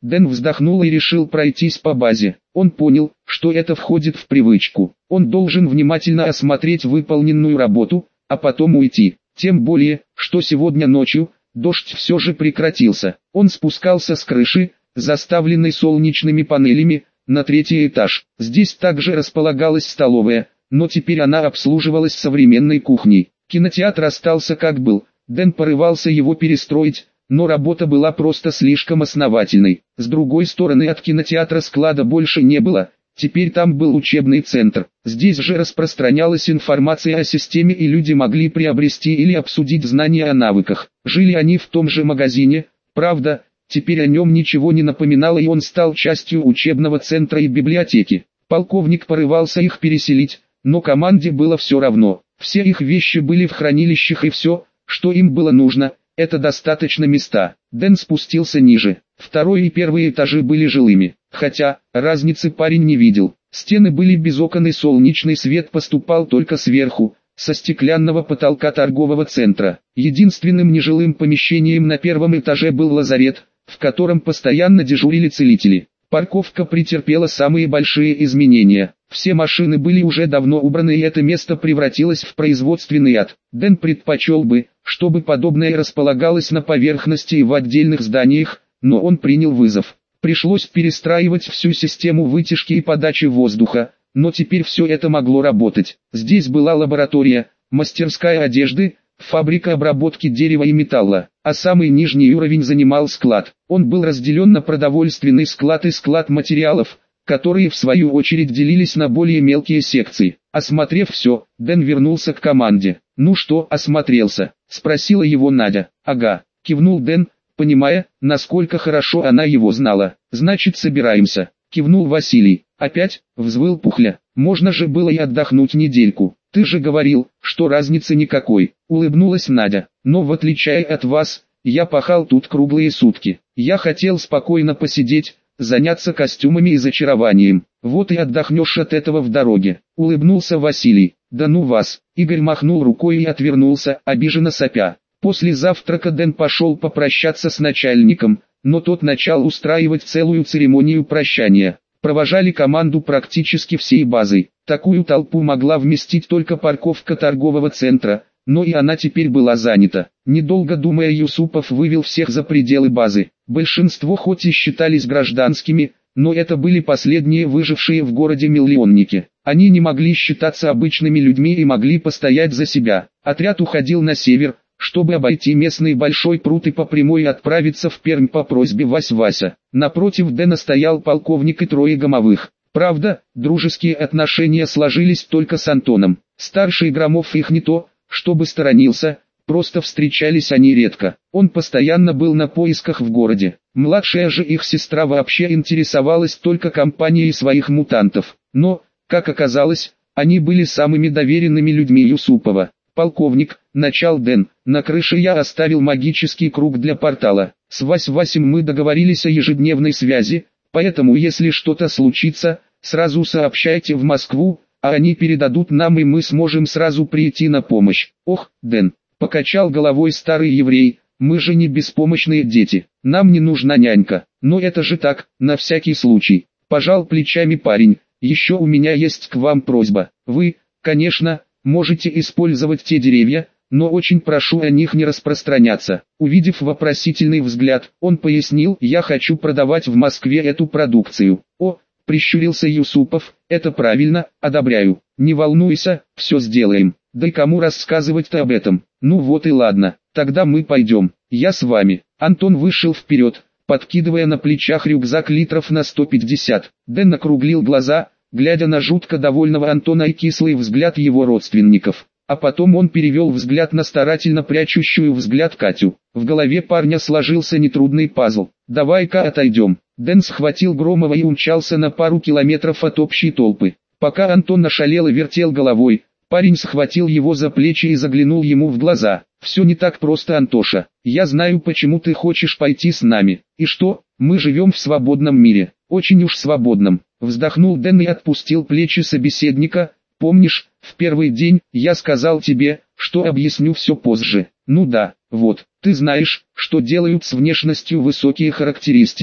Дэн вздохнул и решил пройтись по базе. Он понял, что это входит в привычку. Он должен внимательно осмотреть выполненную работу, а потом уйти. Тем более, что сегодня ночью дождь все же прекратился. Он спускался с крыши, заставленной солнечными панелями, на 3-й этаж. Здесь также располагалась столовая, но теперь она обслуживалась современной кухней. Кинотеатр остался как был. Дэн порывался его перестроить, но работа была просто слишком основательной. С другой стороны от кинотеатра склада больше не было. Теперь там был учебный центр. Здесь же распространялась информация о системе и люди могли приобрести или обсудить знания о навыках. Жили они в том же магазине, правда, теперь о нем ничего не напоминало и он стал частью учебного центра и библиотеки. Полковник порывался их переселить, но команде было все равно. Все их вещи были в хранилищах и все, что им было нужно, это достаточно места. Дэн спустился ниже. 2-й и 1-й этажи были жилыми, хотя разницы парень не видел. Стены были без окон и солнечный свет поступал только сверху, со стеклянного потолка торгового центра. Единственным нежилым помещением на 1-м этаже был лазарет, в котором постоянно дежурили целители. Парковка претерпела самые большие изменения. Все машины были уже давно убраны и это место превратилось в производственный ад. Дэн предпочел бы, чтобы подобное располагалось на поверхности и в отдельных зданиях, но он принял вызов. Пришлось перестраивать всю систему вытяжки и подачи воздуха, но теперь все это могло работать. Здесь была лаборатория, мастерская одежды, фабрика обработки дерева и металла, а самый нижний уровень занимал склад. Он был разделен на продовольственный склад и склад материалов, которые в свою очередь делились на более мелкие секции. Осмотрев все, Дэн вернулся к команде. «Ну что, осмотрелся?» – спросила его Надя. «Ага», – кивнул Дэн, понимая, насколько хорошо она его знала. «Значит, собираемся», – кивнул Василий. «Опять?» – взвыл Пухля. «Можно же было и отдохнуть недельку. Ты же говорил, что разницы никакой», – улыбнулась Надя. «Но в отличие от вас, я пахал тут круглые сутки. Я хотел спокойно посидеть, заняться костюмами и зачарованием. Вот и отдохнешь от этого в дороге», — улыбнулся Василий. «Да ну вас!» — Игорь махнул рукой и отвернулся, обиженно сопя. После завтрака Дэн пошел попрощаться с начальником, но тот начал устраивать целую церемонию прощания. Провожали команду практически всей базой. Такую толпу могла вместить только парковка торгового центра, но и она теперь была занята. Недолго думая, Юсупов вывел всех за пределы базы. Большинство хоть и считались гражданскими, но это были последние выжившие в городе миллионники. Они не могли считаться обычными людьми и могли постоять за себя. Отряд уходил на север, чтобы обойти местный большой пруд и по прямой отправиться в Пермь по просьбе Вась-Вася. Напротив Дэна стоял полковник и 3 громовых. Правда, дружеские отношения сложились только с Антоном. Старший Громов их не то, чтобы сторонился, просто встречались они редко. Он постоянно был на поисках в городе. Младшая же их сестра вообще интересовалась только компанией своих мутантов. Но, как оказалось, они были самыми доверенными людьми Юсупова. «Полковник», — начал Дэн, — «на крыше я оставил магический круг для портала. С Вась-Васем мы договорились о ежедневной связи, поэтому если что-то случится, сразу сообщайте в Москву, а они передадут нам и мы сможем сразу прийти на помощь». «Ох, Дэн», — покачал головой старый еврей, — «мы же не беспомощные дети, нам не нужна нянька». «Но это же так, на всякий случай», — пожал плечами парень. «Еще у меня есть к вам просьба. Вы, конечно, можете использовать те деревья, но очень прошу о них не распространяться». Увидев вопросительный взгляд, он пояснил: «Я хочу продавать в Москве эту продукцию». «О», — прищурился Юсупов, — «это правильно, одобряю. Не волнуйся, все сделаем. Да и кому рассказывать-то об этом? Ну вот и ладно, тогда мы пойдем, я с вами». Антон вышел вперед, подкидывая на плечах рюкзак литров на 150. Дэн округлил глаза, глядя на жутко довольного Антона и кислый взгляд его родственников. А потом он перевел взгляд на старательно прячущую взгляд Катю. В голове парня сложился нетрудный пазл. «Давай-ка отойдем». Дэн схватил Громова и умчался на пару километров от общей толпы. Пока Антон ошалел и вертел головой, парень схватил его за плечи и заглянул ему в глаза. «Все не так просто, Антоша. Я знаю, почему ты хочешь пойти с нами. И что, мы живем в свободном мире. Очень уж свободном». Вздохнул Дэн и отпустил плечи собеседника. «Помнишь, в первый день я сказал тебе, что объясню все позже? Ну да, вот, ты знаешь, что делают с внешностью высокие характеристики.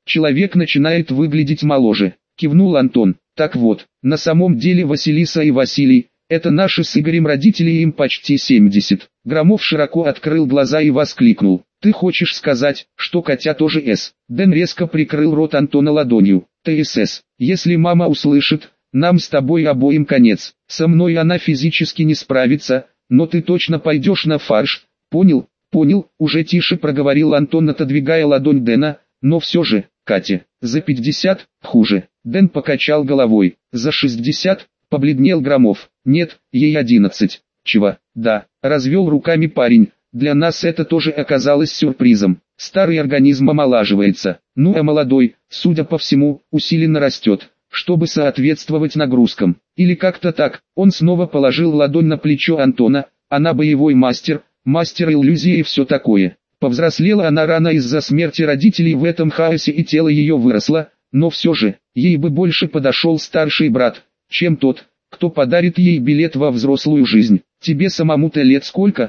человек начинает выглядеть моложе, кивнул Антон. Так вот, на самом деле Василиса и Василий, это наши с Игорем родители, им почти 70. Громов широко открыл глаза и воскликнул. Ты хочешь сказать, что Катя тоже С? Дэн резко прикрыл рот Антона ладонью. Ты СС. Если мама услышит, нам с тобой обоим конец. Со мной она физически не справится, но ты точно пойдешь на фарш. Понял? Понял, уже тише проговорил Антон, отодвигая ладонь Дэна, но все же, Катя, за 50, хуже. Дэн покачал головой. За 60, побледнел Громов. Нет, ей 11. Чего? Да, развел руками парень. Для нас это тоже оказалось сюрпризом. Старый организм омолаживается, ну а молодой, судя по всему, усиленно растет, чтобы соответствовать нагрузкам. Или как-то так. Он снова положил ладонь на плечо Антона. Она боевой мастер, мастер иллюзии и все такое. Повзрослела она рано из-за смерти родителей в этом хаосе, и тело ее выросло, но все же, ей бы больше подошел старший брат, чем тот, кто подарит ей билет во взрослую жизнь. Тебе самому-то лет сколько?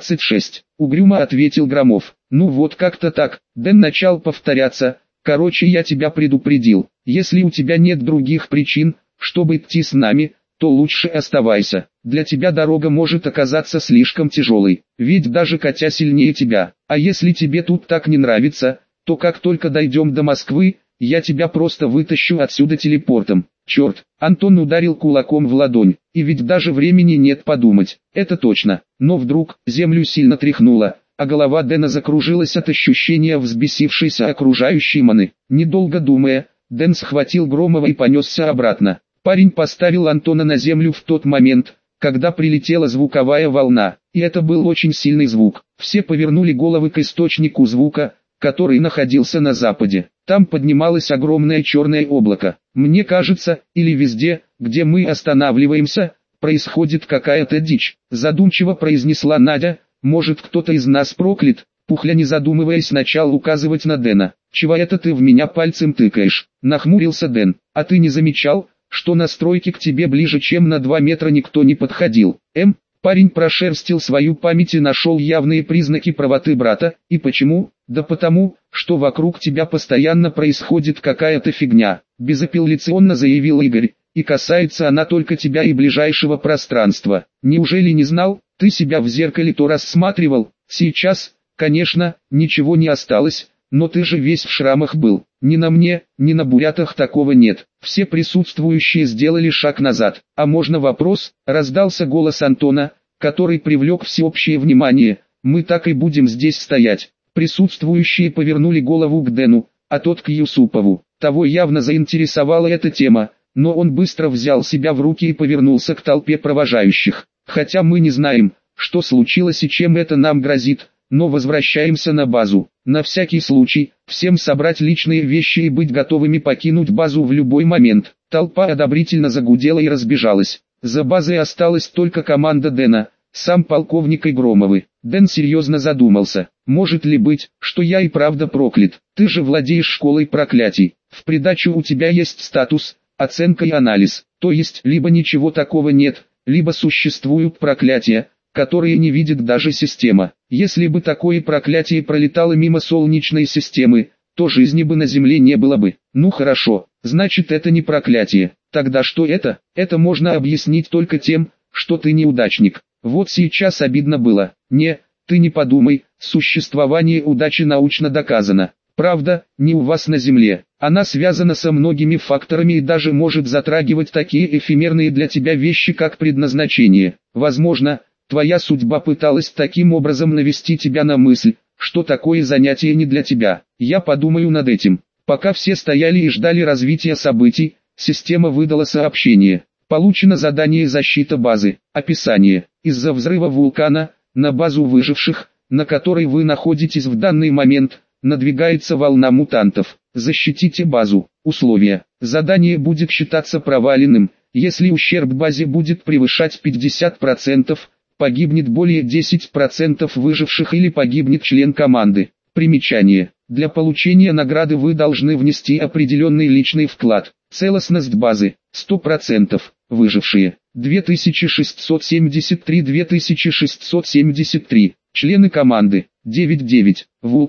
26, угрюмо ответил Громов. Ну вот как-то так. Дэн начал повторяться. Короче, я тебя предупредил. Если у тебя нет других причин, чтобы идти с нами, то лучше оставайся. Для тебя дорога может оказаться слишком тяжелой, ведь даже Катя сильнее тебя. А если тебе тут так не нравится, то как только дойдем до Москвы, я тебя просто вытащу отсюда телепортом. Черт, Антон ударил кулаком в ладонь, и ведь даже времени нет подумать, это точно. Но вдруг землю сильно тряхнуло, а голова Дэна закружилась от ощущения взбесившейся окружающей маны. Недолго думая, Дэн схватил Громова и понесся обратно. Парень поставил Антона на землю в тот момент, когда прилетела звуковая волна, и это был очень сильный звук. Все повернули головы к источнику звука, который находился на западе. Там поднималось огромное черное облако. Мне кажется, или везде, где мы останавливаемся, происходит какая-то дичь, задумчиво произнесла Надя. Может, кто-то из нас проклят? Пухля, не задумываясь, начал указывать на Дэна. Чего это ты в меня пальцем тыкаешь? Нахмурился Дэн. А ты не замечал, что на стройке к тебе ближе чем на 2 метра никто не подходил? Парень прошерстил свою память и нашел явные признаки правоты брата. И почему? Да потому, что вокруг тебя постоянно происходит какая-то фигня, безапелляционно заявил Игорь, и касается она только тебя и ближайшего пространства. Неужели не знал? Ты себя в зеркале то рассматривал? Сейчас, конечно, ничего не осталось, но ты же весь в шрамах был. Ни на мне, ни на бурятах такого нет. Все присутствующие сделали шаг назад. А можно вопрос? Раздался голос Антона, который привлек всеобщее внимание. Мы так и будем здесь стоять. Присутствующие повернули голову к Дэну, а тот к Юсупову. Того явно заинтересовала эта тема, но он быстро взял себя в руки и повернулся к толпе провожающих. Хотя мы не знаем, что случилось и чем это нам грозит, но возвращаемся на базу. На всякий случай, всем собрать личные вещи и быть готовыми покинуть базу в любой момент. Толпа одобрительно загудела и разбежалась. За базой осталась только команда Дэна, сам полковник и Громовы. Дэн серьезно задумался. Может ли быть, что я и правда проклят? Ты же владеешь школой проклятий. В придачу у тебя есть статус, оценка и анализ. То есть, либо ничего такого нет, либо существуют проклятия, которые не видит даже система. Если бы такое проклятие пролетало мимо Солнечной системы, то жизни бы на Земле не было бы. Ну хорошо, значит это не проклятие. Тогда что это? Это можно объяснить только тем, что ты неудачник. Вот сейчас обидно было. Не, ты не подумай, существование удачи научно доказано. Правда, не у вас на Земле. Она связана со многими факторами и даже может затрагивать такие эфемерные для тебя вещи, как предназначение. Возможно, твоя судьба пыталась таким образом навести тебя на мысль, что такое занятие не для тебя. Я подумаю над этим. Пока все стояли и ждали развития событий, система выдала сообщение. Получено задание защита базы. Описание. Из-за взрыва вулкана, на базу выживших, на которой вы находитесь в данный момент, надвигается волна мутантов. Защитите базу. Условия. Задание будет считаться проваленным, если ущерб базе будет превышать 50%, погибнет более 10% выживших или погибнет член команды. Примечание. Для получения награды вы должны внести определенный личный вклад. Целостность базы 100%. Выжившие 2673. Члены команды 99. Вулкан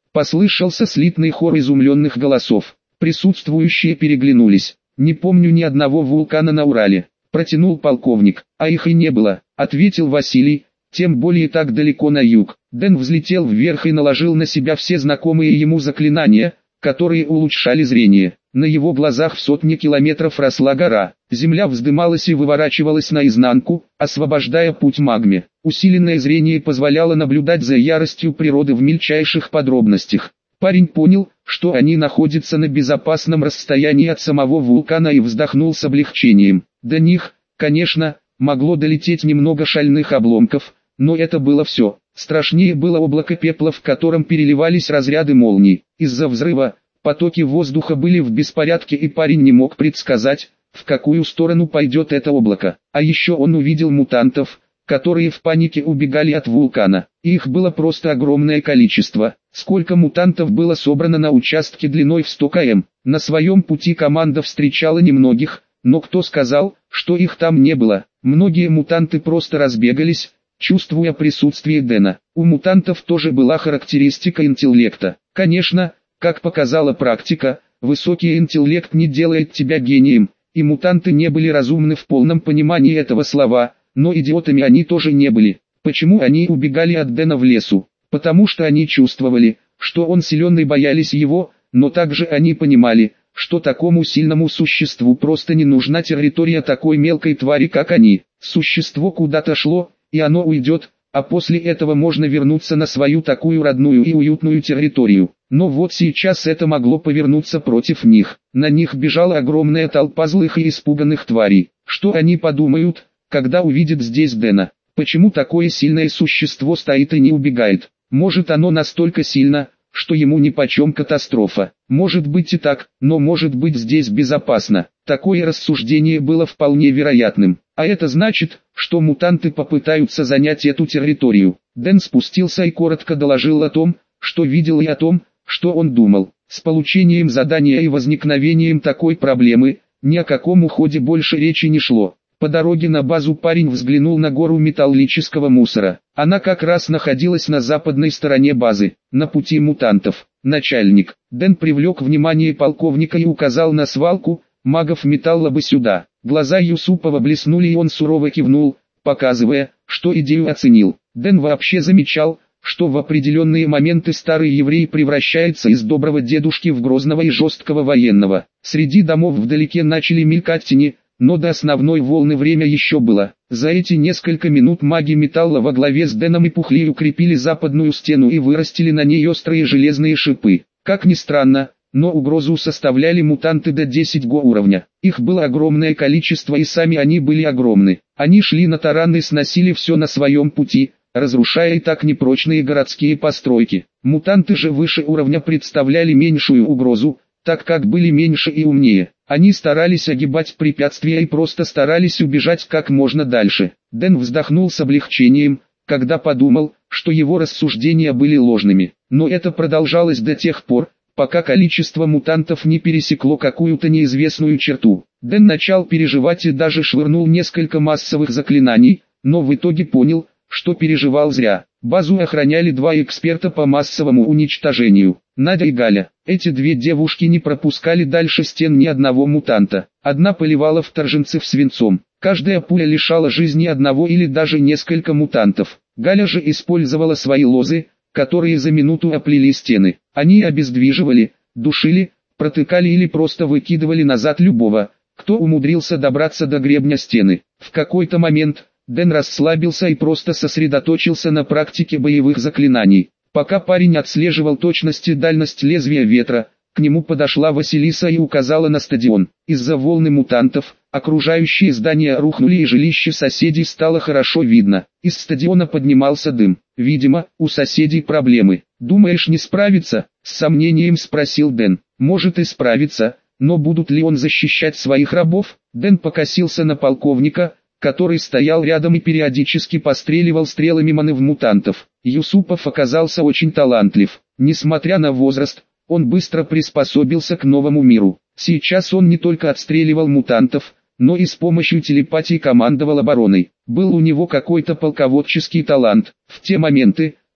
Послышался слитный хор изумленных голосов. Присутствующие переглянулись. «Не помню ни одного вулкана на Урале», — протянул полковник. «А их и не было», — ответил Василий, «тем более так далеко на юг». Дэн взлетел вверх и наложил на себя все знакомые ему заклинания, которые улучшали зрение. На его глазах в сотни километров росла гора. Земля вздымалась и выворачивалась наизнанку, освобождая путь магме. Усиленное зрение позволяло наблюдать за яростью природы в мельчайших подробностях. Парень понял, что они находятся на безопасном расстоянии от самого вулкана, и вздохнул с облегчением. До них, конечно, могло долететь немного шальных обломков, но это было все. Страшнее было облако пепла, в котором переливались разряды молний. Из-за взрыва потоки воздуха были в беспорядке, и парень не мог предсказать, в какую сторону пойдет это облако. А еще он увидел мутантов, которые в панике убегали от вулкана. Их было просто огромное количество. Сколько мутантов было собрано на участке длиной в 100 км. На своем пути команда встречала немногих, но кто сказал, что их там не было? Многие мутанты просто разбегались, чувствуя присутствие Дэна. У мутантов тоже была характеристика интеллекта. Конечно, как показала практика, высокий интеллект не делает тебя гением, и мутанты не были разумны в полном понимании этого слова, но идиотами они тоже не были. Почему они убегали от Дэна в лесу? Потому что они чувствовали, что он силен, и боялись его, но также они понимали, что такому сильному существу просто не нужна территория такой мелкой твари, как они. Существо куда-то шло, и оно уйдет, а после этого можно вернуться на свою такую родную и уютную территорию. Но вот сейчас это могло повернуться против них. На них бежала огромная толпа злых и испуганных тварей. Что они подумают, когда увидят здесь Дэна? Почему такое сильное существо стоит и не убегает? Может, оно настолько сильно, что ему нипочем катастрофа. Может быть и так, но может быть здесь безопасно. Такое рассуждение было вполне вероятным. А это значит, что мутанты попытаются занять эту территорию. Дэн спустился и коротко доложил о том, что видел, и о том, что он думал. С получением задания и возникновением такой проблемы, ни о каком уходе больше речи не шло. По дороге на базу парень взглянул на гору металлического мусора. Она как раз находилась на западной стороне базы, на пути мутантов. «Начальник». Дэн привлек внимание полковника и указал на свалку, «магов металла бы сюда». Глаза Юсупова блеснули, и он сурово кивнул, показывая, что идею оценил. Дэн вообще замечал, что в определенные моменты старый еврей превращается из доброго дедушки в грозного и жесткого военного. Среди домов вдалеке начали мелькать тени, но до основной волны время еще было. За эти несколько минут маги металла во главе с Дэном и Пухли укрепили западную стену и вырастили на ней острые железные шипы. Как ни странно, но угрозу составляли мутанты до 10 уровня. Их было огромное количество, и сами они были огромны. Они шли на таран и сносили все на своем пути, разрушая и так непрочные городские постройки. Мутанты же выше уровня представляли меньшую угрозу, так как были меньше и умнее. Они старались огибать препятствия и просто старались убежать как можно дальше. Дэн вздохнул с облегчением, когда подумал, что его рассуждения были ложными. Но это продолжалось до тех пор, пока количество мутантов не пересекло какую-то неизвестную черту. Дэн начал переживать и даже швырнул несколько массовых заклинаний, но в итоге понял, что переживал зря. Базу охраняли 2 эксперта по массовому уничтожению, Надя и Галя. Эти 2 девушки не пропускали дальше стен ни одного мутанта. Одна поливала вторженцев свинцом. Каждая пуля лишала жизни одного или даже несколько мутантов. Галя же использовала свои лозы, которые за минуту оплели стены. Они обездвиживали, душили, протыкали или просто выкидывали назад любого, кто умудрился добраться до гребня стены. В какой-то момент Дэн расслабился и просто сосредоточился на практике боевых заклинаний. Пока парень отслеживал точность и дальность лезвия ветра, к нему подошла Василиса и указала на стадион. Из-за волны мутантов, окружающие здания рухнули и жилище соседей стало хорошо видно. Из стадиона поднимался дым. Видимо, у соседей проблемы. «Думаешь, не справится?» — с сомнением спросил Дэн. «Может и справится, но будут ли он защищать своих рабов?» Дэн покосился на полковника, который стоял рядом и периодически постреливал стрелами маны в мутантов. Юсупов оказался очень талантлив. Несмотря на возраст, он быстро приспособился к новому миру. Сейчас он не только отстреливал мутантов, но и с помощью телепатии командовал обороной. Был у него какой-то полководческий талант. В те моменты,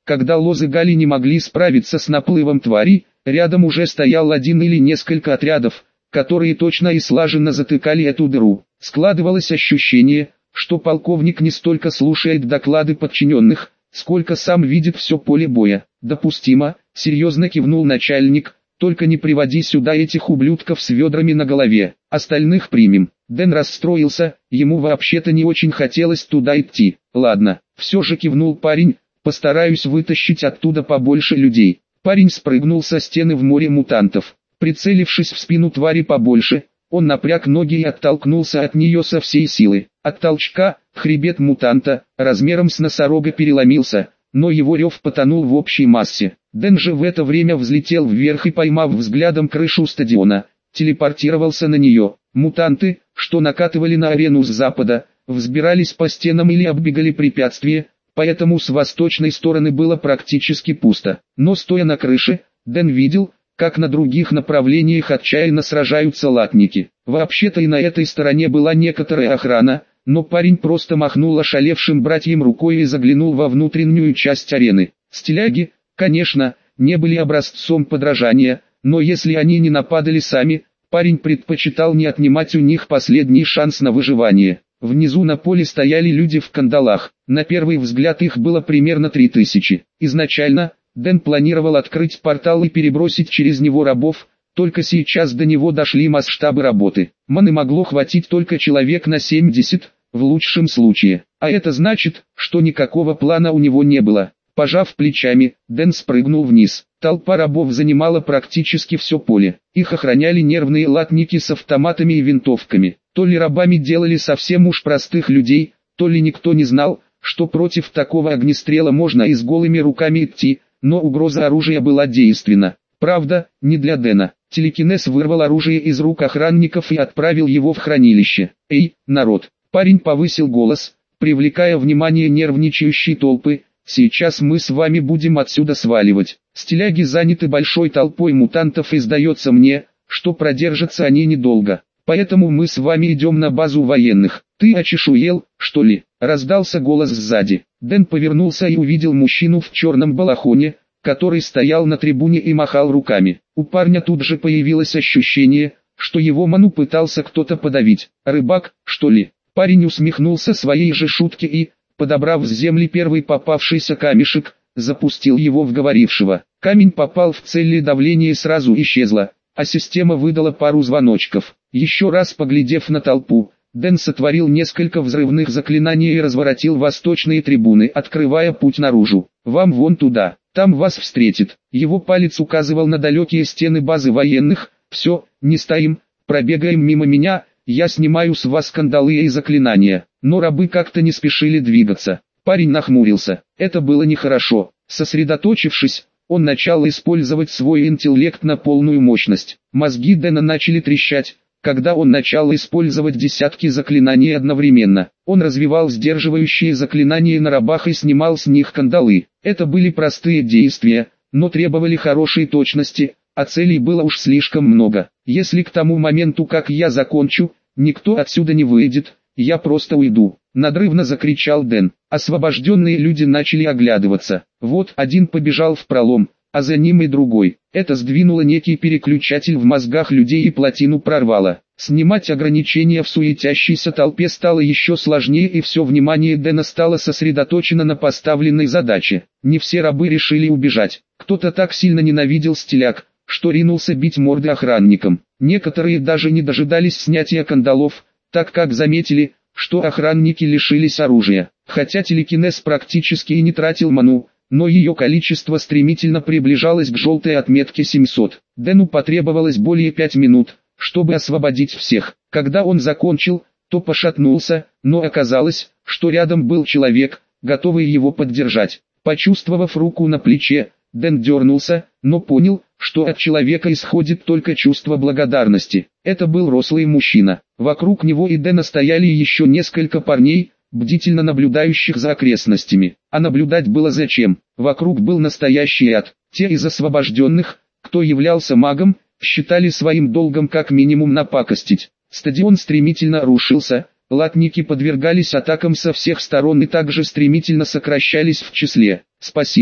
Когда лозы Гали не могли справиться с наплывом тварей, рядом уже стоял один или несколько отрядов, которые точно и слаженно затыкали эту дыру. Складывалось ощущение, что полковник не столько слушает доклады подчиненных, сколько сам видит все поле боя. «Допустимо», — серьезно кивнул начальник, — «только не приводи сюда этих ублюдков с ведрами на голове, остальных примем». Дэн расстроился, ему вообще-то не очень хотелось туда идти. «Ладно», — все же кивнул парень, — «постараюсь вытащить оттуда побольше людей». Парень спрыгнул со стены в море мутантов. Прицелившись в спину твари побольше, он напряг ноги и оттолкнулся от нее со всей силы. От толчка, хребет мутанта, размером с носорога переломился, но его рев потонул в общей массе. Дэн же в это время взлетел вверх и, поймав взглядом крышу стадиона, телепортировался на нее. Мутанты, что накатывали на арену с запада, взбирались по стенам или оббегали препятствия, поэтому с восточной стороны было практически пусто. Но стоя на крыше, Дэн видел, как на других направлениях отчаянно сражаются латники. Вообще-то и на этой стороне была некоторая охрана, но парень просто махнул ошалевшим братьям рукой и заглянул во внутреннюю часть арены. Стиляги, конечно, не были образцом подражания, но если они не нападали сами, парень предпочитал не отнимать у них последний шанс на выживание. Внизу на поле стояли люди в кандалах, на первый взгляд их было примерно 3000. Изначально, Дэн планировал открыть портал и перебросить через него рабов, только сейчас до него дошли масштабы работы. Маны могло хватить только человек на 70, в лучшем случае. А это значит, что никакого плана у него не было. Пожав плечами, Дэн спрыгнул вниз. Толпа рабов занимала практически все поле. Их охраняли нервные латники с автоматами и винтовками. То ли рабами делали совсем уж простых людей, то ли никто не знал, что против такого огнестрела можно и с голыми руками идти, но угроза оружия была действенна. Правда, не для Дэна. Телекинез вырвал оружие из рук охранников и отправил его в хранилище. «Эй, народ!» Парень повысил голос, привлекая внимание нервничающей толпы. «Сейчас мы с вами будем отсюда сваливать. Стиляги заняты большой толпой мутантов и сдается мне, что продержатся они недолго. Поэтому мы с вами идем на базу военных». «Ты очешуел, что ли?» — раздался голос сзади. Дэн повернулся и увидел мужчину в черном балахоне, который стоял на трибуне и махал руками. У парня тут же появилось ощущение, что его ману пытался кто-то подавить. «Рыбак, что ли?» Парень усмехнулся своей же шутке и, подобрав с земли первый попавшийся камешек, запустил его в говорившего. Камень попал в цель и давление сразу исчезло, а система выдала пару звоночков. Еще раз поглядев на толпу, Дэн сотворил несколько взрывных заклинаний и разворотил восточные трибуны, открывая путь наружу. «Вам вон туда, там вас встретит». Его палец указывал на далекие стены базы военных. «Все, не стоим, пробегаем мимо меня, я снимаю с вас кандалы и заклинания». Но рабы как-то не спешили двигаться. Парень нахмурился. Это было нехорошо. Сосредоточившись, он начал использовать свой интеллект на полную мощность. Мозги Дэна начали трещать, когда он начал использовать десятки заклинаний одновременно. Он развивал сдерживающие заклинания на рабах и снимал с них кандалы. Это были простые действия, но требовали хорошей точности, а целей было уж слишком много. «Если к тому моменту, как я закончу, никто отсюда не выйдет, я просто уйду», — надрывно закричал Дэн. Освобожденные люди начали оглядываться. Вот один побежал в пролом, а за ним и другой. Это сдвинуло некий переключатель в мозгах людей и плотину прорвало. Снимать ограничения в суетящейся толпе стало еще сложнее, и все внимание Дэна стало сосредоточено на поставленной задаче. Не все рабы решили убежать. Кто-то так сильно ненавидел стиляг, что ринулся бить морды охранникам. Некоторые даже не дожидались снятия кандалов, так как заметили, что охранники лишились оружия. Хотя телекинез практически и не тратил ману, но ее количество стремительно приближалось к желтой отметке 700. Дэну потребовалось более 5 минут, чтобы освободить всех. Когда он закончил, то пошатнулся, но оказалось, что рядом был человек, готовый его поддержать. Почувствовав руку на плече, Дэн дернулся, но понял, что от человека исходит только чувство благодарности. Это был рослый мужчина. Вокруг него и Дэна стояли еще несколько парней, бдительно наблюдающих за окрестностями. А наблюдать было зачем? Вокруг был настоящий ад. Те из освобожденных, кто являлся магом, считали своим долгом как минимум напакостить. Стадион стремительно рушился, латники подвергались атакам со всех сторон и также стремительно сокращались в числе. «Спасибо»,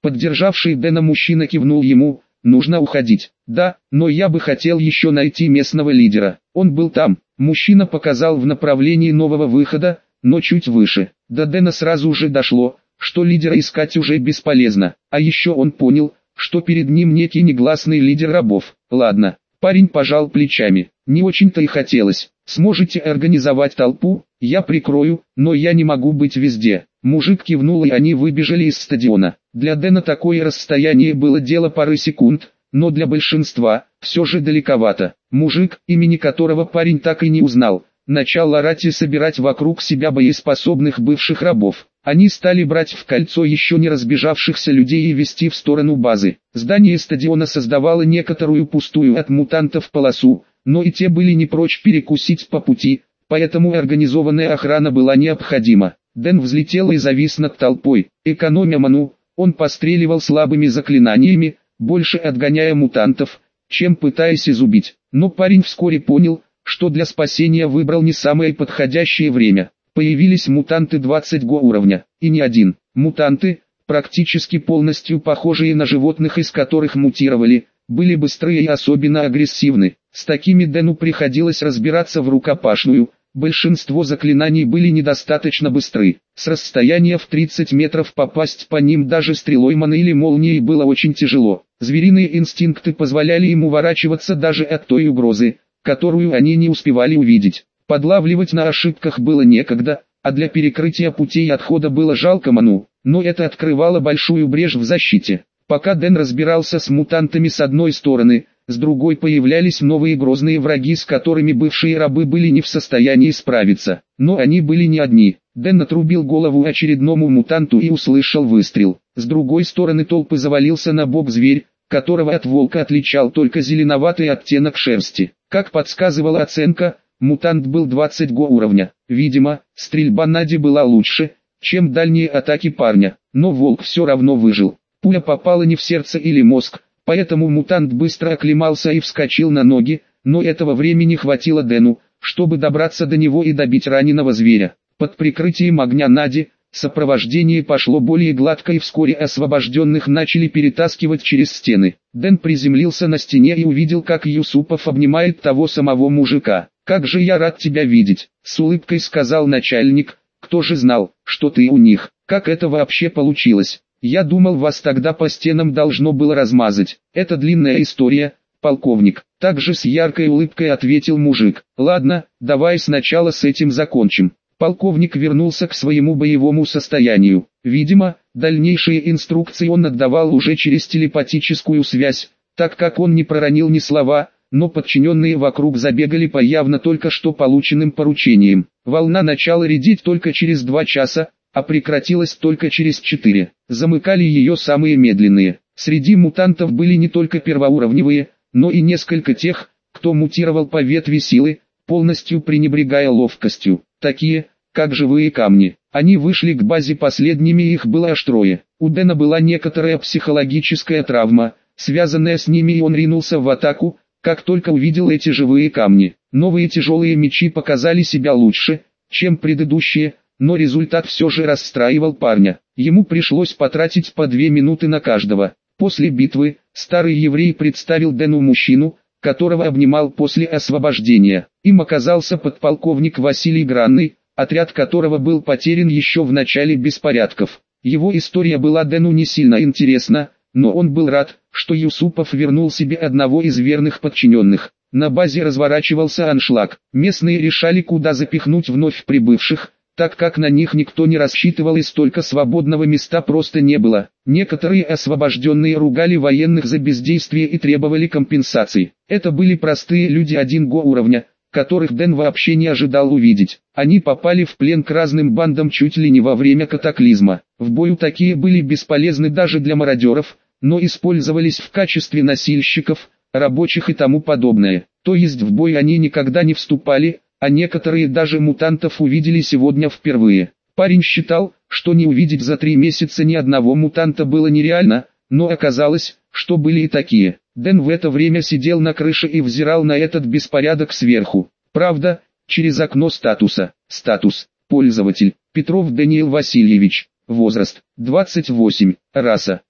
Поддержавший Дэна мужчина кивнул ему: «Нужно уходить». «Да, но я бы хотел еще найти местного лидера. Он был там». Мужчина показал в направлении нового выхода, но чуть выше. До Дэна сразу же дошло, что лидера искать уже бесполезно. А еще он понял, что перед ним некий негласный лидер рабов. «Ладно». Парень пожал плечами. «Не очень-то и хотелось. Сможете организовать толпу? Я прикрою, но я не могу быть везде». Мужик кивнул, и они выбежали из стадиона. Для Дэна такое расстояние было дело пары секунд, но для большинства все же далековато. Мужик, имени которого парень так и не узнал, начал орать и собирать вокруг себя боеспособных бывших рабов. Они стали брать в кольцо еще не разбежавшихся людей и вести в сторону базы. Здание стадиона создавало некоторую пустую от мутантов полосу, но и те были не прочь перекусить по пути, поэтому организованная охрана была необходима. Дэн взлетел и завис над толпой. Экономя ману, он постреливал слабыми заклинаниями, больше отгоняя мутантов, чем пытаясь изубить. Но парень вскоре понял, что для спасения выбрал не самое подходящее время. Появились мутанты 20 уровня, и не один. Мутанты, практически полностью похожие на животных, из которых мутировали, были быстрые и особенно агрессивны. С такими Дэну приходилось разбираться в рукопашную. Большинство заклинаний были недостаточно быстры. С расстояния в 30 метров попасть по ним даже стрелой маны или молнией было очень тяжело. Звериные инстинкты позволяли им уворачиваться даже от той угрозы, которую они не успевали увидеть. Подлавливать на ошибках было некогда, а для перекрытия путей отхода было жалко ману, но это открывало большую брешь в защите. Пока Дэн разбирался с мутантами с одной стороны, с другой появлялись новые грозные враги, с которыми бывшие рабы были не в состоянии справиться. Но они были не одни. Дэн отрубил голову очередному мутанту и услышал выстрел. С другой стороны толпы завалился на бок зверь, которого от волка отличал только зеленоватый оттенок шерсти. Как подсказывала оценка, мутант был 20 уровня. Видимо, стрельба Нади была лучше, чем дальние атаки парня. Но волк все равно выжил. Пуля попала не в сердце или мозг, поэтому мутант быстро оклемался и вскочил на ноги, но этого времени хватило Дэну, чтобы добраться до него и добить раненого зверя. Под прикрытием огня Нади, сопровождение пошло более гладко, и вскоре освобожденных начали перетаскивать через стены. Дэн приземлился на стене и увидел, как Юсупов обнимает того самого мужика. «Как же я рад тебя видеть», — с улыбкой сказал начальник. «Кто же знал, что ты у них? Как это вообще получилось? Я думал, вас тогда по стенам должно было размазать. Это длинная история, полковник». Также с яркой улыбкой ответил мужик. «Ладно, давай сначала с этим закончим». Полковник вернулся к своему боевому состоянию. Видимо, дальнейшие инструкции он отдавал уже через телепатическую связь, так как он не проронил ни слова, но подчиненные вокруг забегали по явно только что полученным поручениям. Волна начала редеть только через 2 часа, а прекратилась только через 4. Замыкали ее самые медленные. Среди мутантов были не только первоуровневые, но и несколько тех, кто мутировал по ветви силы, полностью пренебрегая ловкостью. Такие, как живые камни. Они вышли к базе последними, их было аж 3. У Дэна была некоторая психологическая травма, связанная с ними, и он ринулся в атаку, как только увидел эти живые камни. Новые тяжелые мечи показали себя лучше, чем предыдущие, но результат все же расстраивал парня. Ему пришлось потратить по 2 минуты на каждого. После битвы, старый еврей представил Дэну мужчину, которого обнимал после освобождения. Им оказался подполковник Василий Гранный, отряд которого был потерян еще в начале беспорядков. Его история была Дэну не сильно интересна, но он был рад, что Юсупов вернул себе одного из верных подчиненных. На базе разворачивался аншлаг. Местные решали, куда запихнуть вновь прибывших, так как на них никто не рассчитывал и столько свободного места просто не было. Некоторые освобожденные ругали военных за бездействие и требовали компенсаций. Это были простые люди 1 уровня, которых Дэн вообще не ожидал увидеть. Они попали в плен к разным бандам чуть ли не во время катаклизма. В бою такие были бесполезны даже для мародеров, но использовались в качестве носильщиков, рабочих и тому подобное. То есть в бой они никогда не вступали, а некоторые даже мутантов увидели сегодня впервые. Парень считал, что не увидеть за 3 месяца ни одного мутанта было нереально, но оказалось, что были и такие. Дэн в это время сидел на крыше и взирал на этот беспорядок сверху. Правда, через окно статуса. Статус. Пользователь. Петров Даниил Васильевич. Возраст. 28. Раса.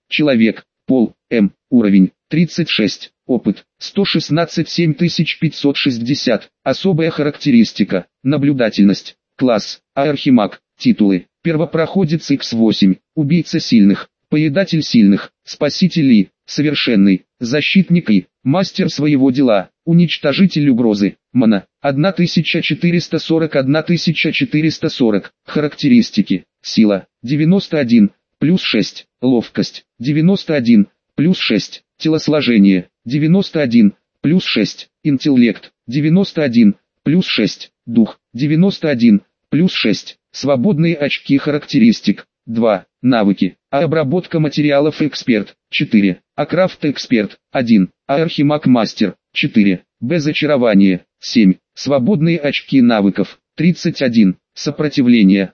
человек, пол, уровень, 36, опыт, 116 7560, особая характеристика, наблюдательность, класс, архимаг, титулы, первопроходец X8, убийца сильных, поедатель сильных, спаситель И, совершенный, защитник И, мастер своего дела, уничтожитель угрозы, мана, 1440. Характеристики, сила, 91, плюс 6, ловкость, 91, плюс 6, телосложение, 91, плюс 6, интеллект, 91, плюс 6, дух, 91, плюс 6, свободные очки характеристик, 2, навыки, обработка материалов эксперт, 4, крафт эксперт, 1, архимаг мастер, 4, зачарование, 7, свободные очки навыков, 31, сопротивление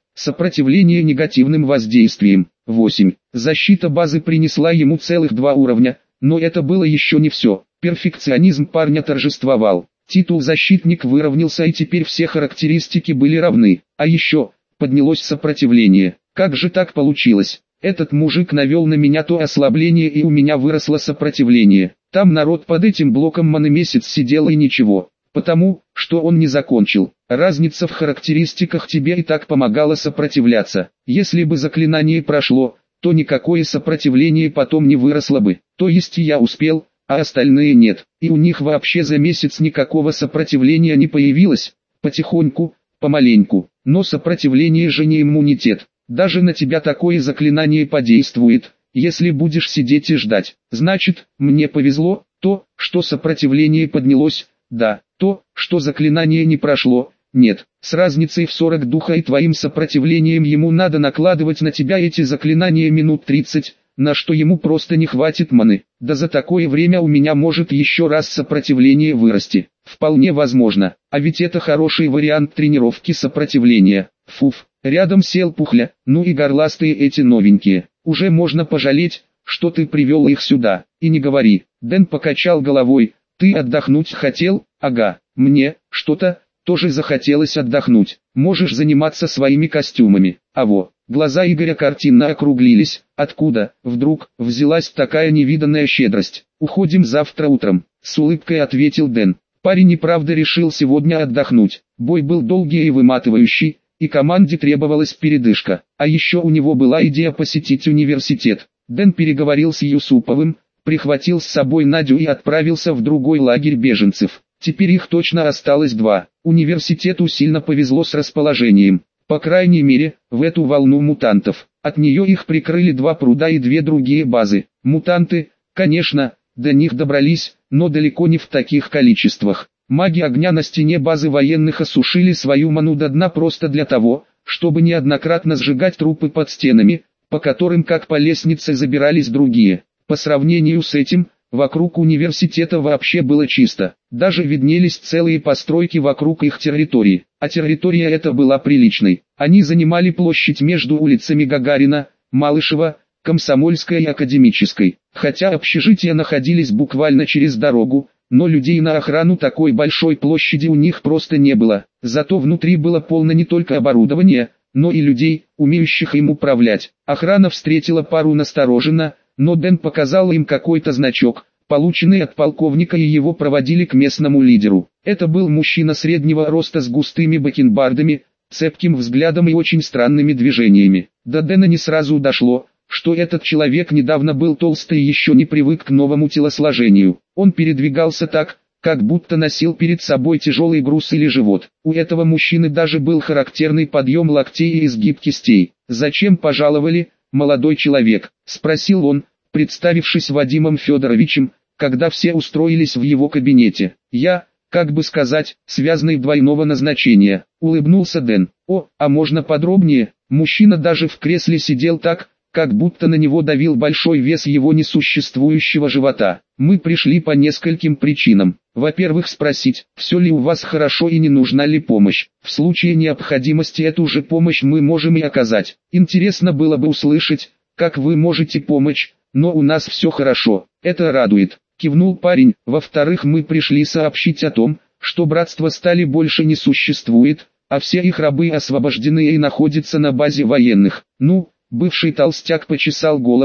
негативным воздействием, 8, защита базы принесла ему целых 2 уровня, но это было еще не все, перфекционизм парня торжествовал, титул защитник выровнялся и теперь все характеристики были равны, а еще, поднялось сопротивление, как же так получилось? Этот мужик навел на меня то ослабление и у меня выросло сопротивление. Там народ под этим блоком маны месяц сидел и ничего. Потому, что он не закончил. Разница в характеристиках тебе и так помогала сопротивляться. Если бы заклинание прошло, то никакое сопротивление потом не выросло бы. То есть я успел, а остальные нет. И у них вообще за месяц никакого сопротивления не появилось. Потихоньку, помаленьку. Но сопротивление же не иммунитет. Даже на тебя такое заклинание подействует, если будешь сидеть и ждать. Значит, мне повезло, то, что сопротивление поднялось, да, то, что заклинание не прошло, нет. С разницей в 40 духа и твоим сопротивлением ему надо накладывать на тебя эти заклинания минут 30, на что ему просто не хватит маны. Да за такое время у меня может еще раз сопротивление вырасти. Вполне возможно, а ведь это хороший вариант тренировки сопротивления. Фуф. Рядом сел Пухля, ну и горластые эти новенькие. Уже можно пожалеть, что ты привел их сюда. И не говори. Дэн покачал головой. Ты отдохнуть хотел? Ага. Мне, что-то, тоже захотелось отдохнуть. Можешь заниматься своими костюмами. Глаза Игоря картинно округлились. Откуда, вдруг, взялась такая невиданная щедрость? Уходим завтра утром. С улыбкой ответил Дэн. Парень и правда решил сегодня отдохнуть. Бой был долгий и выматывающий. И команде требовалась передышка. А еще у него была идея посетить университет. Дэн переговорил с Юсуповым, прихватил с собой Надю и отправился в другой лагерь беженцев. Теперь их точно осталось 2. Университету сильно повезло с расположением. По крайней мере, в эту волну мутантов. От нее их прикрыли 2 пруда и 2 другие базы. Мутанты, конечно, до них добрались, но далеко не в таких количествах. Маги огня на стене базы военных осушили свою ману до дна просто для того, чтобы неоднократно сжигать трупы под стенами, по которым как по лестнице забирались другие. По сравнению с этим, вокруг университета вообще было чисто. Даже виднелись целые постройки вокруг их территории. А территория эта была приличной. Они занимали площадь между улицами Гагарина, Малышева, Комсомольской и Академической. Хотя общежития находились буквально через дорогу, но людей на охрану такой большой площади у них просто не было. Зато внутри было полно не только оборудования, но и людей, умеющих им управлять. Охрана встретила пару настороженно, но Дэн показал им какой-то значок, полученный от полковника, и его проводили к местному лидеру. Это был мужчина среднего роста с густыми бакенбардами, цепким взглядом и очень странными движениями. До Дэна не сразу дошло, что этот человек недавно был толстый и еще не привык к новому телосложению. Он передвигался так, как будто носил перед собой тяжелый груз или живот. У этого мужчины даже был характерный подъем локтей и изгиб кистей. «Зачем пожаловали, молодой человек?» – спросил он, представившись Вадимом Федоровичем, когда все устроились в его кабинете. «Я, как бы сказать, связанный двойного назначения», – улыбнулся Дэн. А можно подробнее?» Мужчина даже в кресле сидел так, как будто на него давил большой вес его несуществующего живота. «Мы пришли по нескольким причинам. Во-первых, спросить, все ли у вас хорошо и не нужна ли помощь. В случае необходимости эту же помощь мы можем и оказать. Интересно было бы услышать, как вы можете помочь, но у нас все хорошо. Это радует», — кивнул парень. «Во-вторых, мы пришли сообщить о том, что братство стали больше не существует, а все их рабы освобождены и находятся на базе военных». Бывший толстяк почесал голову.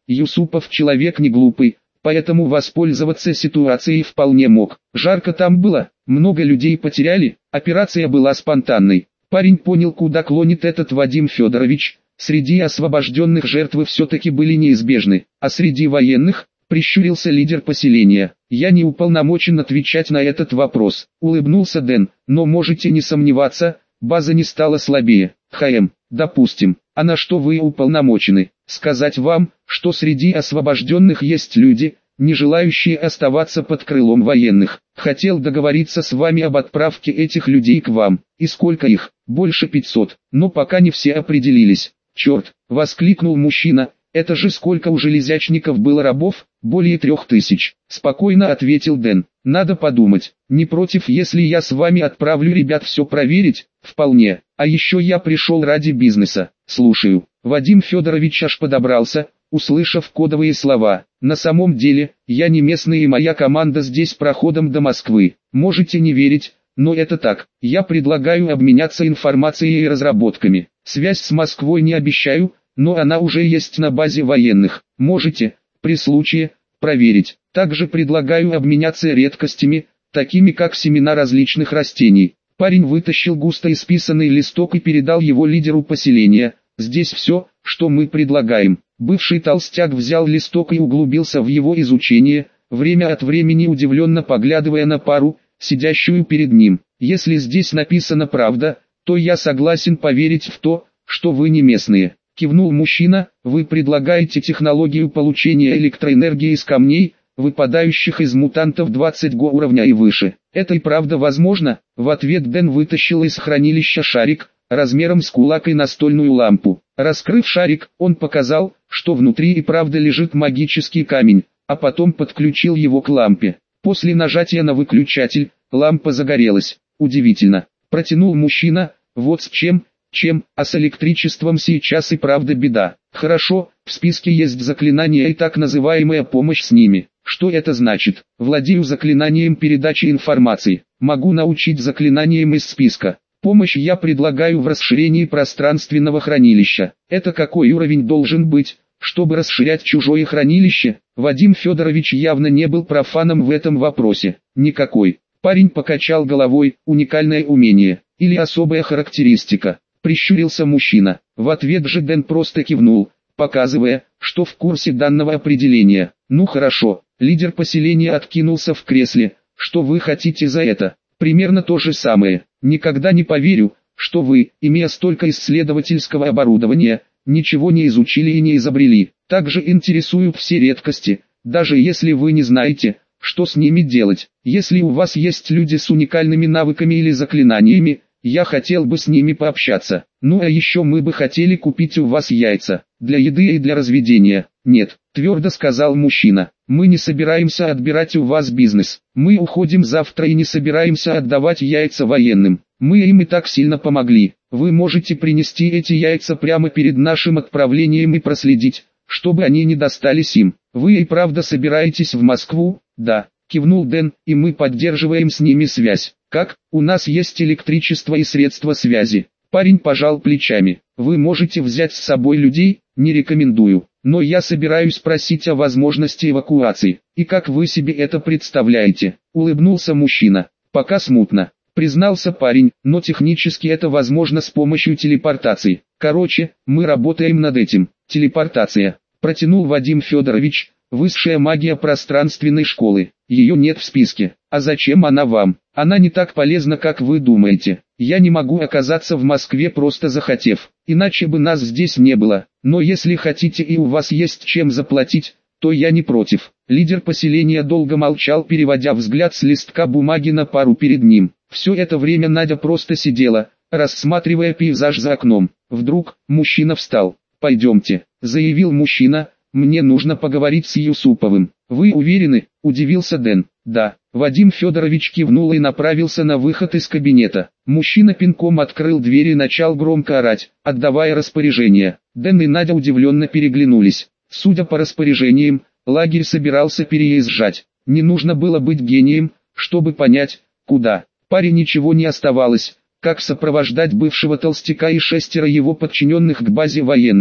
Юсупов человек не глупый, поэтому воспользоваться ситуацией вполне мог. Жарко там было, много людей потеряли, операция была спонтанной. Парень понял, куда клонит этот Вадим Федорович. Среди освобожденных жертвы все-таки были неизбежны, а среди военных, прищурился лидер поселения. Я не уполномочен отвечать на этот вопрос, улыбнулся Дэн, но можете не сомневаться, база не стала слабее. Допустим, а на что вы уполномочены? Сказать вам, что среди освобожденных есть люди, не желающие оставаться под крылом военных. Хотел договориться с вами об отправке этих людей к вам. И сколько их? Больше 500, но пока не все определились. Черт, воскликнул мужчина, это же сколько у железячников было рабов? Более 3000. Спокойно ответил Дэн. Надо подумать, не против, если я с вами отправлю ребят все проверить? Вполне. А еще я пришел ради бизнеса. Слушаю. Вадим Федорович аж подобрался, услышав кодовые слова. На самом деле, я не местный и моя команда здесь проходом до Москвы. Можете не верить, но это так. Я предлагаю обменяться информацией и разработками. Связь с Москвой не обещаю, но она уже есть на базе военных. Можете, при случае, проверить. Также предлагаю обменяться редкостями, такими как семена различных растений. Парень вытащил густо исписанный листок и передал его лидеру поселения. Здесь все, что мы предлагаем. Бывший толстяк взял листок и углубился в его изучение, время от времени удивленно поглядывая на пару, сидящую перед ним. Если здесь написана правда, то я согласен поверить в то, что вы не местные. Кивнул мужчина, вы предлагаете технологию получения электроэнергии из камней, выпадающих из мутантов 20 го уровня и выше. Это и правда возможно? В ответ Дэн вытащил из хранилища шарик, размером с кулак и настольную лампу. Раскрыв шарик, он показал, что внутри и правда лежит магический камень, а потом подключил его к лампе. После нажатия на выключатель, лампа загорелась. Удивительно. Протянул мужчина, вот с чем, а с электричеством сейчас и правда беда. Хорошо, в списке есть заклинания и так называемая помощь с ними. Что это значит? Владею заклинанием передачи информации. Могу научить заклинаниям из списка. Помощь я предлагаю в расширении пространственного хранилища. Это какой уровень должен быть, чтобы расширять чужое хранилище? Вадим Федорович явно не был профаном в этом вопросе. Никакой. Парень покачал головой, уникальное умение, или особая характеристика. Прищурился мужчина. В ответ же Дэн просто кивнул, показывая, что в курсе данного определения. Ну хорошо, лидер поселения откинулся в кресле. Что вы хотите за это? Примерно то же самое. Никогда не поверю, что вы, имея столько исследовательского оборудования, ничего не изучили и не изобрели. Также интересуют все редкости, даже если вы не знаете, что с ними делать. Если у вас есть люди с уникальными навыками или заклинаниями, я хотел бы с ними пообщаться. Ну а еще мы бы хотели купить у вас яйца, для еды и для разведения. Нет, твердо сказал мужчина, мы не собираемся отбирать у вас бизнес. Мы уходим завтра и не собираемся отдавать яйца военным. Мы им и так сильно помогли. Вы можете принести эти яйца прямо перед нашим отправлением и проследить, чтобы они не достались им. Вы и правда собираетесь в Москву? Да, кивнул Дэн, и мы поддерживаем с ними связь. Как? У нас есть электричество и средства связи. Парень пожал плечами. Вы можете взять с собой людей? Не рекомендую. Но я собираюсь просить о возможности эвакуации. И как вы себе это представляете? Улыбнулся мужчина. Пока смутно, признался парень, но технически это возможно с помощью телепортации. Короче, мы работаем над этим. Телепортация. Протянул Вадим Федорович. Высшая магия пространственной школы. Ее нет в списке. А зачем она вам? Она не так полезна, как вы думаете. Я не могу оказаться в Москве просто захотев. Иначе бы нас здесь не было. Но если хотите и у вас есть чем заплатить, то я не против. Лидер поселения долго молчал, переводя взгляд с листка бумаги на пару перед ним. Все это время Надя просто сидела, рассматривая пейзаж за окном. Вдруг, мужчина встал. «Пойдемте», — заявил мужчина. «Мне нужно поговорить с Юсуповым». «Вы уверены?» – удивился Дэн. «Да». Вадим Федорович кивнул и направился на выход из кабинета. Мужчина пинком открыл дверь и начал громко орать, отдавая распоряжения. Дэн и Надя удивленно переглянулись. Судя по распоряжениям, лагерь собирался переезжать. Не нужно было быть гением, чтобы понять, куда. Паре ничего не оставалось, как сопровождать бывшего толстяка и 6 его подчиненных к базе военных.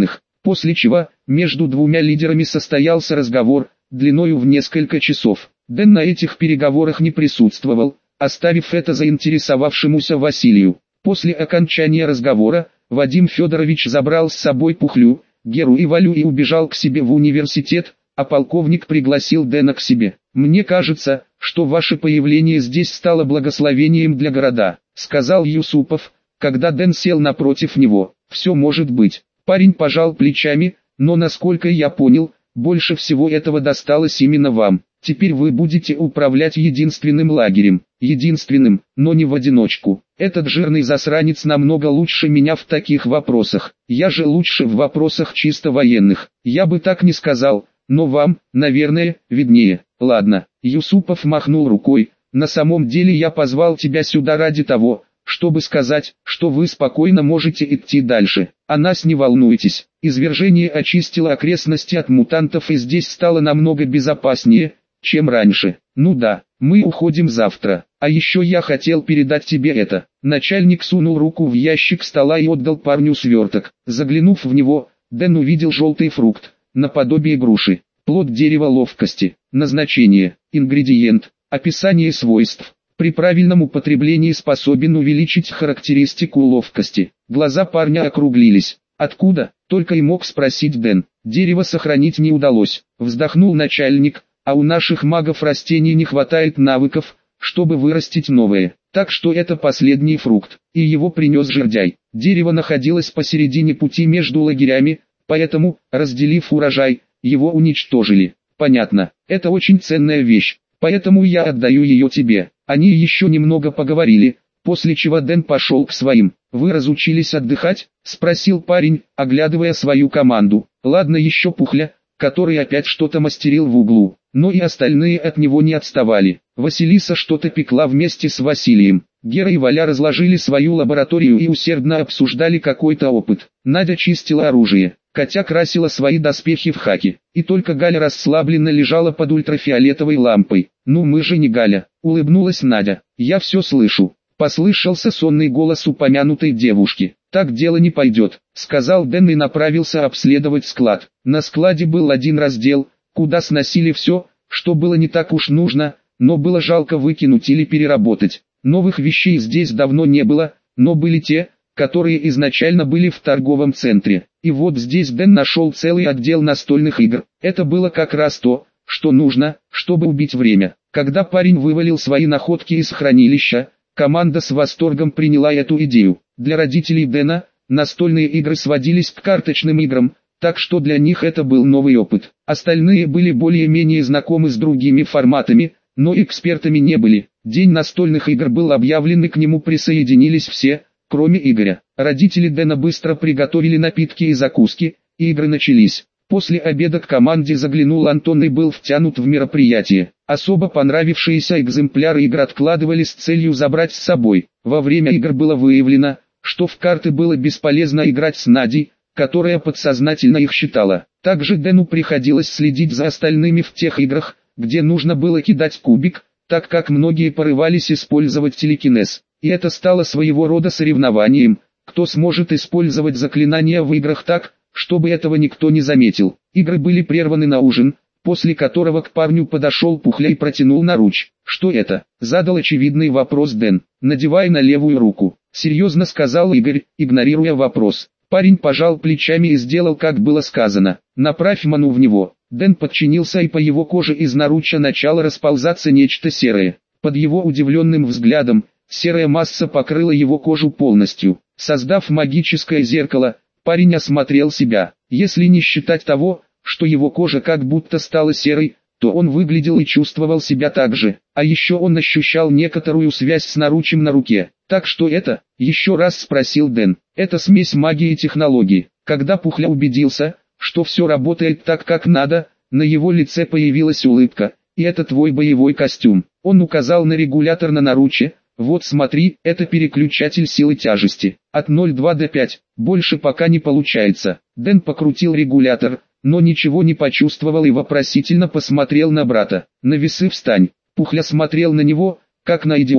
После чего, между двумя лидерами состоялся разговор, длиною в несколько часов. Дэн на этих переговорах не присутствовал, оставив это заинтересовавшемуся Василию. После окончания разговора, Вадим Федорович забрал с собой Пухлю, Геру и Валю и убежал к себе в университет, а полковник пригласил Дэна к себе. «Мне кажется, что ваше появление здесь стало благословением для города», — сказал Юсупов, когда Дэн сел напротив него. «Все может быть». Парень пожал плечами, но насколько я понял, больше всего этого досталось именно вам. Теперь вы будете управлять единственным лагерем. Единственным, но не в одиночку. Этот жирный засранец намного лучше меня в таких вопросах. Я же лучше в вопросах чисто военных. Я бы так не сказал, но вам, наверное, виднее. Ладно, Юсупов махнул рукой. На самом деле я позвал тебя сюда ради того, чтобы сказать, что вы спокойно можете идти дальше. О нас не волнуйтесь. Извержение очистило окрестности от мутантов и здесь стало намного безопаснее, чем раньше. Ну да, мы уходим завтра. А еще я хотел передать тебе это. Начальник сунул руку в ящик стола и отдал парню сверток. Заглянув в него, Дэн увидел желтый фрукт, наподобие груши. Плод дерева ловкости. Назначение, ингредиент, описание свойств. При правильном употреблении способен увеличить характеристику ловкости. Глаза парня округлились. Откуда? Только и мог спросить Дэн. Дерево сохранить не удалось. Вздохнул начальник, а у наших магов растений не хватает навыков, чтобы вырастить новое. Так что это последний фрукт, и его принес жердяй. Дерево находилось посередине пути между лагерями, поэтому, разделив урожай, его уничтожили. Понятно, это очень ценная вещь, поэтому я отдаю ее тебе. Они еще немного поговорили, после чего Дэн пошел к своим. «Вы разучились отдыхать?» – спросил парень, оглядывая свою команду. Ладно еще Пухля, который опять что-то мастерил в углу, но и остальные от него не отставали. Василиса что-то пекла вместе с Василием. Гера и Валя разложили свою лабораторию и усердно обсуждали какой-то опыт. Надя чистила оружие, Катя красила свои доспехи в хаки, и только Галя расслабленно лежала под ультрафиолетовой лампой. «Ну мы же не Галя», — улыбнулась Надя. «Я все слышу», — послышался сонный голос упомянутой девушки. «Так дело не пойдет», — сказал Дэн и направился обследовать склад. На складе был один раздел, куда сносили все, что было не так уж нужно, но было жалко выкинуть или переработать. Новых вещей здесь давно не было, но были те, которые изначально были в торговом центре. И вот здесь Дэн нашел целый отдел настольных игр. Это было как раз то, что нужно, чтобы убить время. Когда парень вывалил свои находки из хранилища, команда с восторгом приняла эту идею. Для родителей Дэна настольные игры сводились к карточным играм, так что для них это был новый опыт. Остальные были более-менее знакомы с другими форматами, но экспертами не были. День настольных игр был объявлен и к нему присоединились все, кроме Игоря. Родители Дэна быстро приготовили напитки и закуски, и игры начались. После обеда к команде заглянул Антон и был втянут в мероприятие. Особо понравившиеся экземпляры игр откладывали с целью забрать с собой. Во время игр было выявлено, что в карты было бесполезно играть с Надей, которая подсознательно их считала. Также Дэну приходилось следить за остальными в тех играх, где нужно было кидать кубик, так как многие порывались использовать телекинез. И это стало своего рода соревнованием, кто сможет использовать заклинания в играх так, чтобы этого никто не заметил. Игры были прерваны на ужин, после которого к парню подошел Пухля и протянул наруч. «Что это?» – задал очевидный вопрос Дэн. «Надевай на левую руку», – серьезно сказал Игорь, игнорируя вопрос. Парень пожал плечами и сделал, как было сказано. «Направь ману в него». Дэн подчинился, и по его коже из наруча начало расползаться нечто серое. Под его удивленным взглядом, серая масса покрыла его кожу полностью. Создав магическое зеркало, парень осмотрел себя. Если не считать того, что его кожа как будто стала серой, то он выглядел и чувствовал себя так же. А еще он ощущал некоторую связь с наручем на руке. «Так что это?» – еще раз спросил Дэн. «Это смесь магии и технологии». Когда Пухля убедился, что все работает так как надо, на его лице появилась улыбка. «И это твой боевой костюм». Он указал на регулятор на наруче. «Вот смотри, это переключатель силы тяжести. От 0,2 до 5, больше пока не получается». Дэн покрутил регулятор, но ничего не почувствовал и вопросительно посмотрел на брата. «На весы встань». Пухля смотрел на него, как на идиота,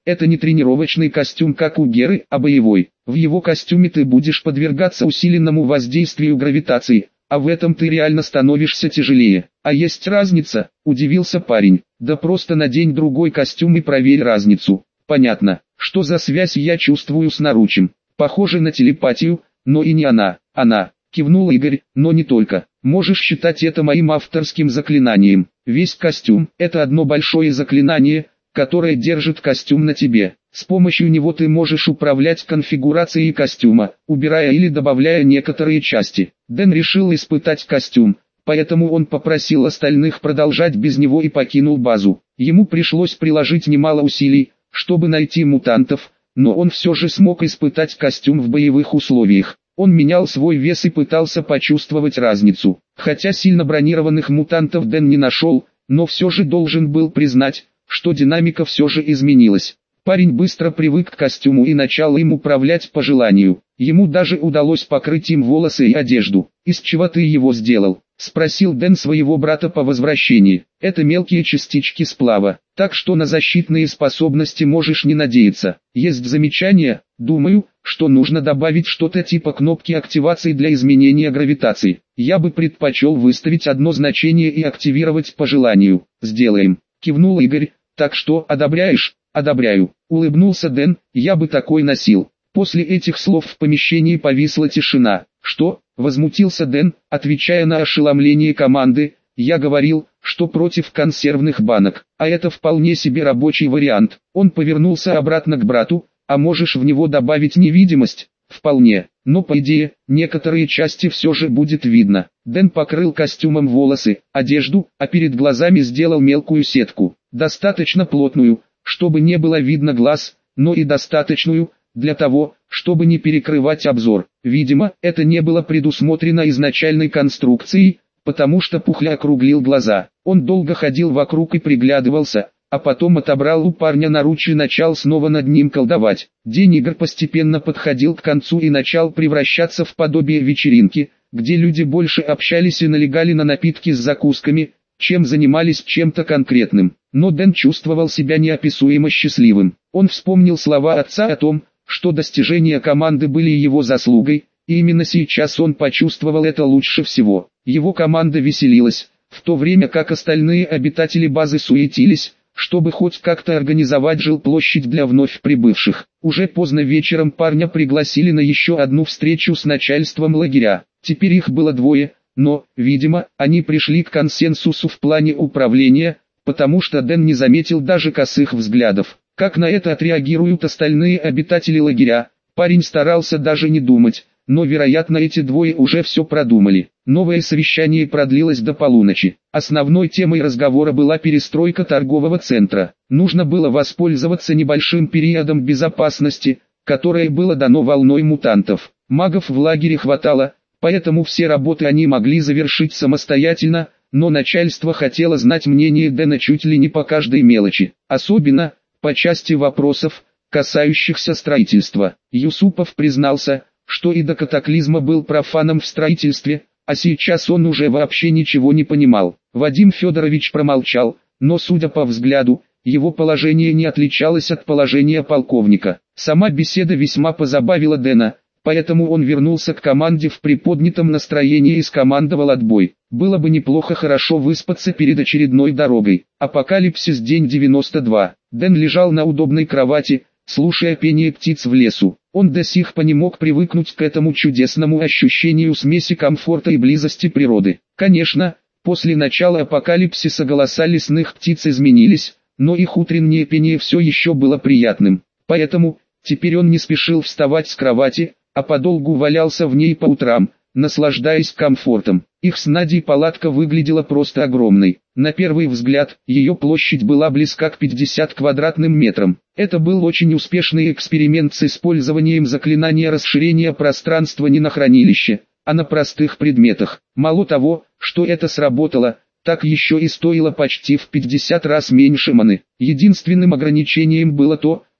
Это не тренировочный костюм, как у Геры, а боевой. В его костюме ты будешь подвергаться усиленному воздействию гравитации, а в этом ты реально становишься тяжелее. А есть разница, удивился парень. Да просто надень другой костюм и проверь разницу. Понятно, что за связь я чувствую с наручем. Похоже на телепатию, но и не она. Она, кивнул Игорь, но не только. Можешь считать это моим авторским заклинанием. Весь костюм – это одно большое заклинание, которое держит костюм на тебе. С помощью него ты можешь управлять конфигурацией костюма, убирая или добавляя некоторые части. Дэн решил испытать костюм, поэтому он попросил остальных продолжать без него и покинул базу. Ему пришлось приложить немало усилий, чтобы найти мутантов, но он все же смог испытать костюм в боевых условиях. Он менял свой вес и пытался почувствовать разницу. Хотя сильно бронированных мутантов Дэн не нашел, но все же должен был признать, что динамика все же изменилась. Парень быстро привык к костюму и начал им управлять по желанию. Ему даже удалось покрыть им волосы и одежду. «Из чего ты его сделал?» – спросил Дэн своего брата по возвращении. «Это мелкие частички сплава, так что на защитные способности можешь не надеяться. Есть замечания? Думаю, что нужно добавить что-то типа кнопки активации для изменения гравитации. Я бы предпочел выставить одно значение и активировать по желанию». «Сделаем», – кивнул Игорь. «Так что, одобряешь?» «Одобряю», — улыбнулся Дэн, — «я бы такой носил». После этих слов в помещении повисла тишина. «Что?» — возмутился Дэн, отвечая на ошеломление команды. «Я говорил, что против консервных банок, а это вполне себе рабочий вариант». Он повернулся обратно к брату. «А можешь в него добавить невидимость?» «Вполне, но по идее, некоторые части все же будет видно». Дэн покрыл костюмом волосы, одежду, а перед глазами сделал мелкую сетку, достаточно плотную, чтобы не было видно глаз, но и достаточную, для того, чтобы не перекрывать обзор. Видимо, это не было предусмотрено изначальной конструкцией, потому что Пухля округлил глаза. Он долго ходил вокруг и приглядывался, а потом отобрал у парня наручи и начал снова над ним колдовать. День игр постепенно подходил к концу и начал превращаться в подобие вечеринки, где люди больше общались и налегали на напитки с закусками, чем занимались чем-то конкретным. Но Дэн чувствовал себя неописуемо счастливым. Он вспомнил слова отца о том, что достижения команды были его заслугой, и именно сейчас он почувствовал это лучше всего. Его команда веселилась, в то время как остальные обитатели базы суетились, чтобы хоть как-то организовать жилплощадь для вновь прибывших. Уже поздно вечером парня пригласили на еще одну встречу с начальством лагеря. Теперь их было двое, но, видимо, они пришли к консенсусу в плане управления, потому что Дэн не заметил даже косых взглядов. Как на это отреагируют остальные обитатели лагеря, парень старался даже не думать, но вероятно эти двое уже все продумали. Новое совещание продлилось до полуночи. Основной темой разговора была перестройка торгового центра. Нужно было воспользоваться небольшим периодом безопасности, которое было дано волной мутантов. Магов в лагере хватало, поэтому все работы они могли завершить самостоятельно, но начальство хотело знать мнение Дэна чуть ли не по каждой мелочи, особенно по части вопросов, касающихся строительства. Юсупов признался, что и до катаклизма был профаном в строительстве, а сейчас он уже вообще ничего не понимал. Вадим Федорович промолчал, но судя по взгляду, его положение не отличалось от положения полковника. Сама беседа весьма позабавила Дэна, поэтому он вернулся к команде в приподнятом настроении и скомандовал отбой. Было бы неплохо хорошо выспаться перед очередной дорогой. Апокалипсис, день 92. Дэн лежал на удобной кровати, слушая пение птиц в лесу. Он до сих пор не мог привыкнуть к этому чудесному ощущению смеси комфорта и близости природы. Конечно, после начала апокалипсиса голоса лесных птиц изменились, но их утреннее пение все еще было приятным. Поэтому, теперь он не спешил вставать с кровати, а подолгу валялся в ней по утрам, наслаждаясь комфортом. Их с Надей палатка выглядела просто огромной. На первый взгляд, ее площадь была близка к 50 квадратным метрам. Это был очень успешный эксперимент с использованием заклинания расширения пространства не на хранилище, а на простых предметах. Мало того, что это сработало, так еще и стоило почти в 50 раз меньше маны. Единственным ограничением было то,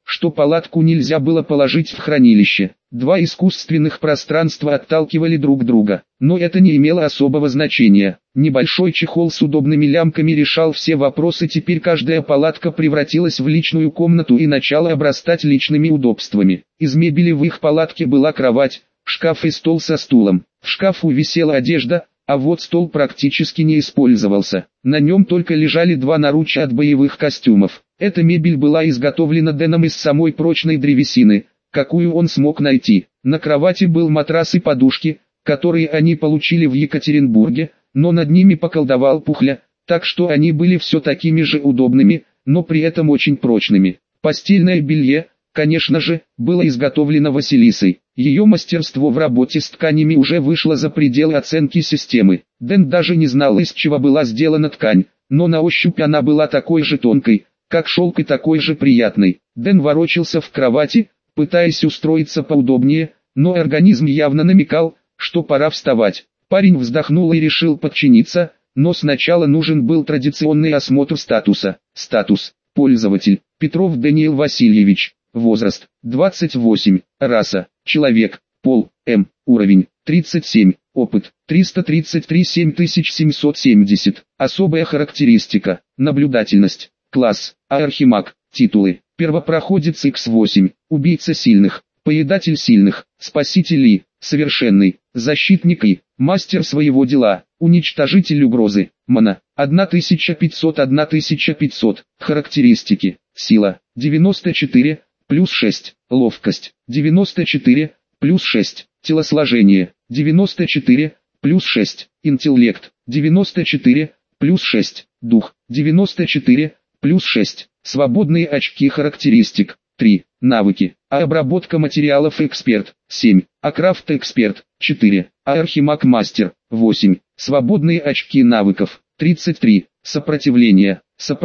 что палатку нельзя было положить в хранилище. Два искусственных пространства отталкивали друг друга, но это не имело особого значения. Небольшой чехол с удобными лямками решал все вопросы. Теперь каждая палатка превратилась в личную комнату и начала обрастать личными удобствами. Из мебели в их палатке была кровать, шкаф и стол со стулом. В шкафу висела одежда, а вот стол практически не использовался. На нем только лежали два наруча от боевых костюмов. Эта мебель была изготовлена Дэном из самой прочной древесины, какую он смог найти. На кровати был матрас и подушки, которые они получили в Екатеринбурге, но над ними поколдовал Пухля, так что они были все такими же удобными, но при этом очень прочными. Постельное белье, конечно же, было изготовлено Василисой. Ее мастерство в работе с тканями уже вышло за пределы оценки системы. Дэн даже не знал, из чего была сделана ткань, но на ощупь она была такой же тонкой, как шелк, и такой же приятной. Дэн ворочался в кровати, пытаясь устроиться поудобнее, но организм явно намекал, что пора вставать. Парень вздохнул и решил подчиниться, но сначала нужен был традиционный осмотр статуса. Статус: пользователь, Петров Даниил Васильевич. Возраст: 28. Раса: человек. Пол: М. Уровень: 37. Опыт: 333 7770. Особая характеристика: наблюдательность. Класс: Архимаг. Титулы: первопроходец X8, убийца сильных, поедатель сильных, спаситель И, совершенный, защитник И, мастер своего дела, уничтожитель угрозы. Мана: 1500. Характеристики: сила: 94, плюс 6, ловкость: 94, плюс 6, телосложение: 94, плюс 6, интеллект: 94, плюс 6, дух: 94, плюс 6, свободные очки характеристик: 3, навыки: обработка материалов эксперт, 7, крафт эксперт, 4, архимаг мастер, 8, свободные очки навыков, 33, сопротивление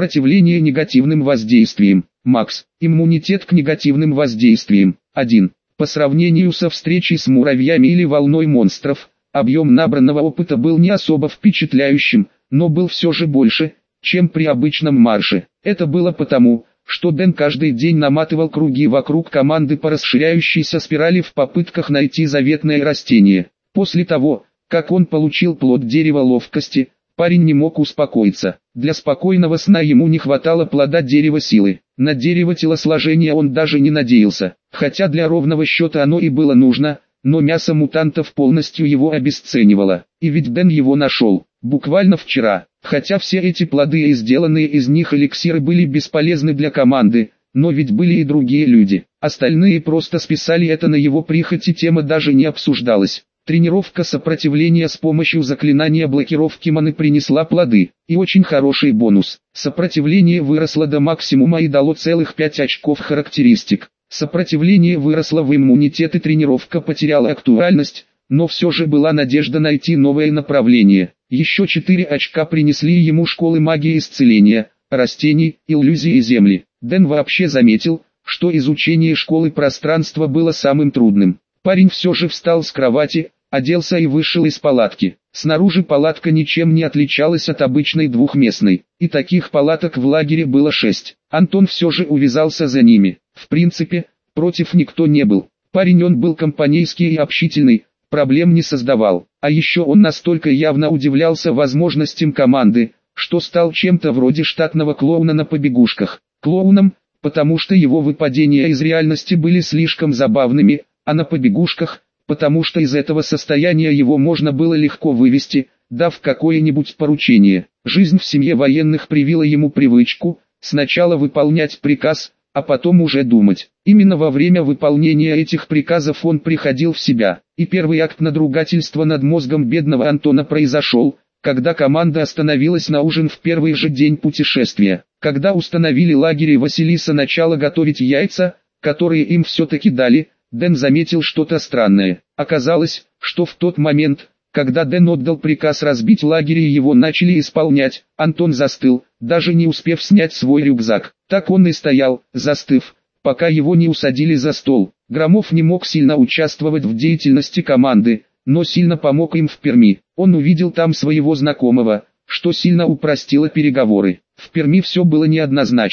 негативным воздействием, макс, иммунитет к негативным воздействиям, 1, по сравнению со встречей с муравьями или волной монстров, объем набранного опыта был не особо впечатляющим, но был все же больше, чем при обычном марше. Это было потому, что Дэн каждый день наматывал круги вокруг команды по расширяющейся спирали в попытках найти заветное растение. После того, как он получил плод дерева ловкости, парень не мог успокоиться. Для спокойного сна ему не хватало плода дерева силы. На дерево телосложения он даже не надеялся, хотя для ровного счета оно и было нужно, но мясо мутантов полностью его обесценивало. И ведь Дэн его нашел, буквально вчера. Хотя все эти плоды и сделанные из них эликсиры были бесполезны для команды, но ведь были и другие люди. Остальные просто списали это на его прихоть, и тема даже не обсуждалась. Тренировка сопротивления с помощью заклинания блокировки маны принесла плоды, и очень хороший бонус. Сопротивление выросло до максимума и дало целых 5 очков характеристик. Сопротивление выросло в иммунитет, и тренировка потеряла актуальность, но все же была надежда найти новое направление. Еще 4 очка принесли ему школы магии исцеления, растений, иллюзий и земли. Дэн вообще заметил, что изучение школы пространства было самым трудным. Парень все же встал с кровати, оделся и вышел из палатки. Снаружи палатка ничем не отличалась от обычной двухместной, и таких палаток в лагере было 6. Антон все же увязался за ними. В принципе, против никто не был. Парень он был компанейский и общительный, проблем не создавал. А еще он настолько явно удивлялся возможностям команды, что стал чем-то вроде штатного клоуна на побегушках. Клоуном, потому что его выпадения из реальности были слишком забавными, а на побегушках, потому что из этого состояния его можно было легко вывести, дав какое-нибудь поручение. Жизнь в семье военных привила ему привычку сначала выполнять приказ, а потом уже думать. Именно во время выполнения этих приказов он приходил в себя, и первый акт надругательства над мозгом бедного Антона произошел, когда команда остановилась на ужин в первый же день путешествия. Когда установили лагерь и Василиса начала готовить яйца, которые им все-таки дали, Дэн заметил что-то странное. Оказалось, что в тот момент, когда Дэн отдал приказ разбить лагерь и его начали исполнять, Антон застыл, даже не успев снять свой рюкзак. Так он и стоял, застыв, пока его не усадили за стол. Громов не мог сильно участвовать в деятельности команды, но сильно помог им в Перми. Он увидел там своего знакомого, что сильно упростило переговоры. В Перми все было неоднозначно.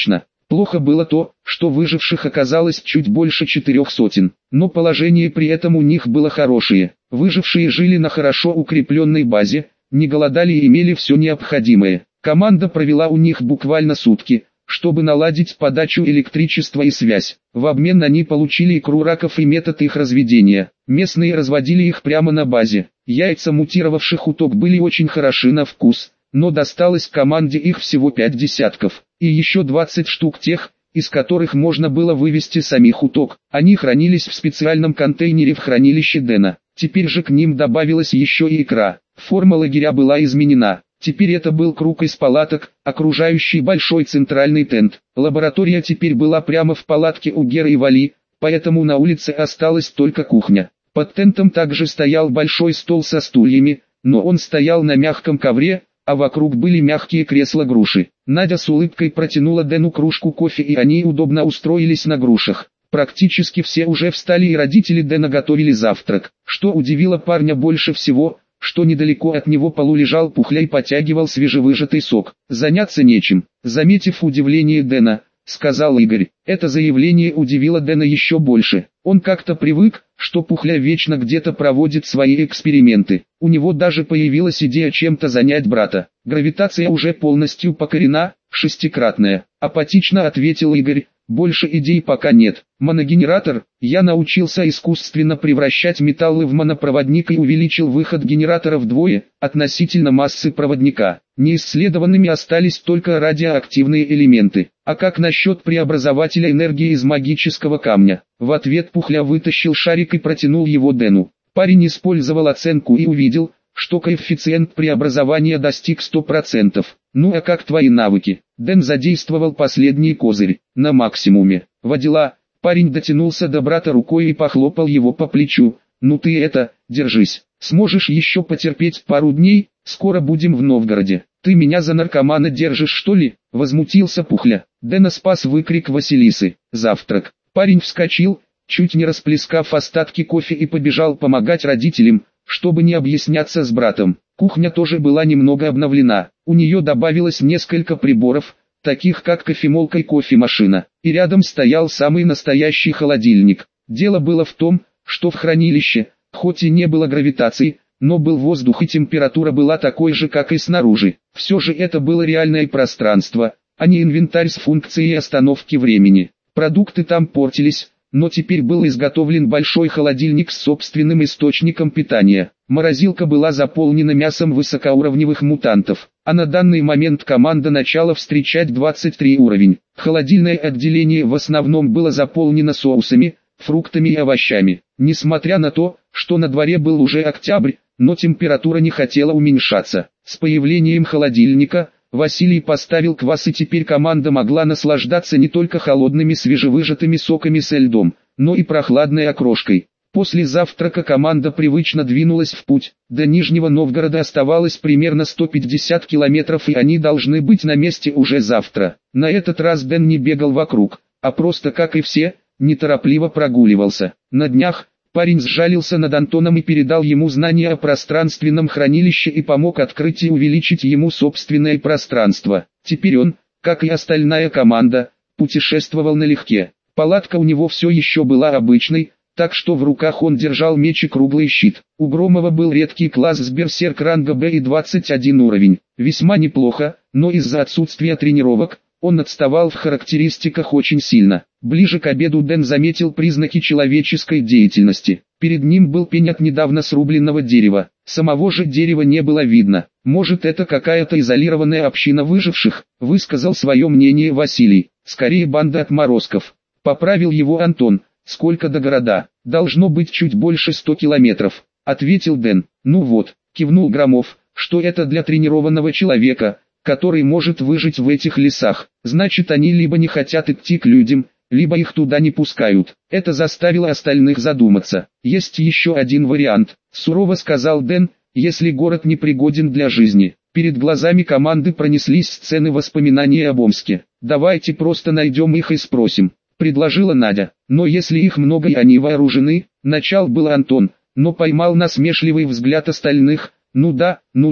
Плохо было то, что выживших оказалось чуть больше 400, но положение при этом у них было хорошее. Выжившие жили на хорошо укрепленной базе, не голодали и имели все необходимое. Команда провела у них буквально сутки, чтобы наладить подачу электричества и связь. В обмен они получили икру раков и метод их разведения. Местные разводили их прямо на базе. Яйца мутировавших уток были очень хороши на вкус, но досталось команде их всего 5 десятков, и еще 20 штук тех, из которых можно было вывести самих уток. Они хранились в специальном контейнере в хранилище Дэна. Теперь же к ним добавилась еще и икра. Форма лагеря была изменена. Теперь это был круг из палаток, окружающий большой центральный тент. Лаборатория теперь была прямо в палатке у Геры и Вали, поэтому на улице осталась только кухня. Под тентом также стоял большой стол со стульями, но он стоял на мягком ковре, а вокруг были мягкие кресла-груши. Надя с улыбкой протянула Дэну кружку кофе, и они удобно устроились на грушах. Практически все уже встали, и родители Дэна готовили завтрак. Что удивило парня больше всего, что недалеко от него полу лежал Пухля и потягивал свежевыжатый сок. «Заняться нечем», заметив удивление Дэна, сказал Игорь. Это заявление удивило Дэна еще больше. Он как-то привык, что Пухля вечно где-то проводит свои эксперименты. У него даже появилась идея чем-то занять брата. Гравитация уже полностью покорена, 6-кратная. Апатично ответил Игорь. Больше идей пока нет. Моногенератор. Я научился искусственно превращать металлы в монопроводник и увеличил выход генератора вдвое, относительно массы проводника. Неисследованными остались только радиоактивные элементы. А как насчет преобразователя энергии из магического камня? В ответ Пухля вытащил шарик и протянул его Дэну. Парень использовал оценку и увидел, что коэффициент преобразования достиг 100%. Ну а как твои навыки? Дэн задействовал последний козырь, на максимуме. Водила, парень дотянулся до брата рукой и похлопал его по плечу. Ну ты это, держись. Сможешь еще потерпеть пару дней, скоро будем в Новгороде. Ты меня за наркомана держишь, что ли? Возмутился Пухля. Дэна спас выкрик Василисы. Завтрак. Парень вскочил, чуть не расплескав остатки кофе, и побежал помогать родителям, чтобы не объясняться с братом. Кухня тоже была немного обновлена. У нее добавилось несколько приборов, таких как кофемолка и кофемашина. И рядом стоял самый настоящий холодильник. Дело было в том, что в хранилище, хоть и не было гравитации, но был воздух и температура была такой же, как и снаружи. Все же это было реальное пространство, а не инвентарь с функцией остановки времени. Продукты там портились, но теперь был изготовлен большой холодильник с собственным источником питания. Морозилка была заполнена мясом высокоуровневых мутантов, а на данный момент команда начала встречать 23 уровень. Холодильное отделение в основном было заполнено соусами, фруктами и овощами. Несмотря на то, что на дворе был уже октябрь, но температура не хотела уменьшаться. С появлением холодильника Василий поставил квас, и теперь команда могла наслаждаться не только холодными свежевыжатыми соками со льдом, но и прохладной окрошкой. После завтрака команда привычно двинулась в путь. До Нижнего Новгорода оставалось примерно 150 километров, и они должны быть на месте уже завтра. На этот раз Дэн не бегал вокруг, а просто, как и все, неторопливо прогуливался. На днях парень сжалился над Антоном и передал ему знания о пространственном хранилище и помог открыть и увеличить ему собственное пространство. Теперь он, как и остальная команда, путешествовал налегке. Палатка у него все еще была обычной, так что в руках он держал меч и круглый щит. У Громова был редкий класс с берсерк ранга Б и 21 уровень. Весьма неплохо, но из-за отсутствия тренировок, он отставал в характеристиках очень сильно. Ближе к обеду Дэн заметил признаки человеческой деятельности. Перед ним был пень от недавно срубленного дерева. Самого же дерева не было видно. Может, это какая-то изолированная община выживших, высказал свое мнение Василий. Скорее банда отморозков. Поправил его Антон. Сколько до города? Должно быть чуть больше 100 километров, ответил Дэн. Ну вот, кивнул Громов, что это для тренированного человека, который может выжить в этих лесах. Значит, они либо не хотят идти к людям, либо их туда не пускают. Это заставило остальных задуматься. Есть еще один вариант, сурово сказал Дэн, если город не пригоден для жизни. Перед глазами команды пронеслись сцены воспоминаний об Омске. Давайте просто найдем их и спросим, предложила Надя. Но если их много и они вооружены, начал был Антон, но поймал насмешливый взгляд остальных. Ну да,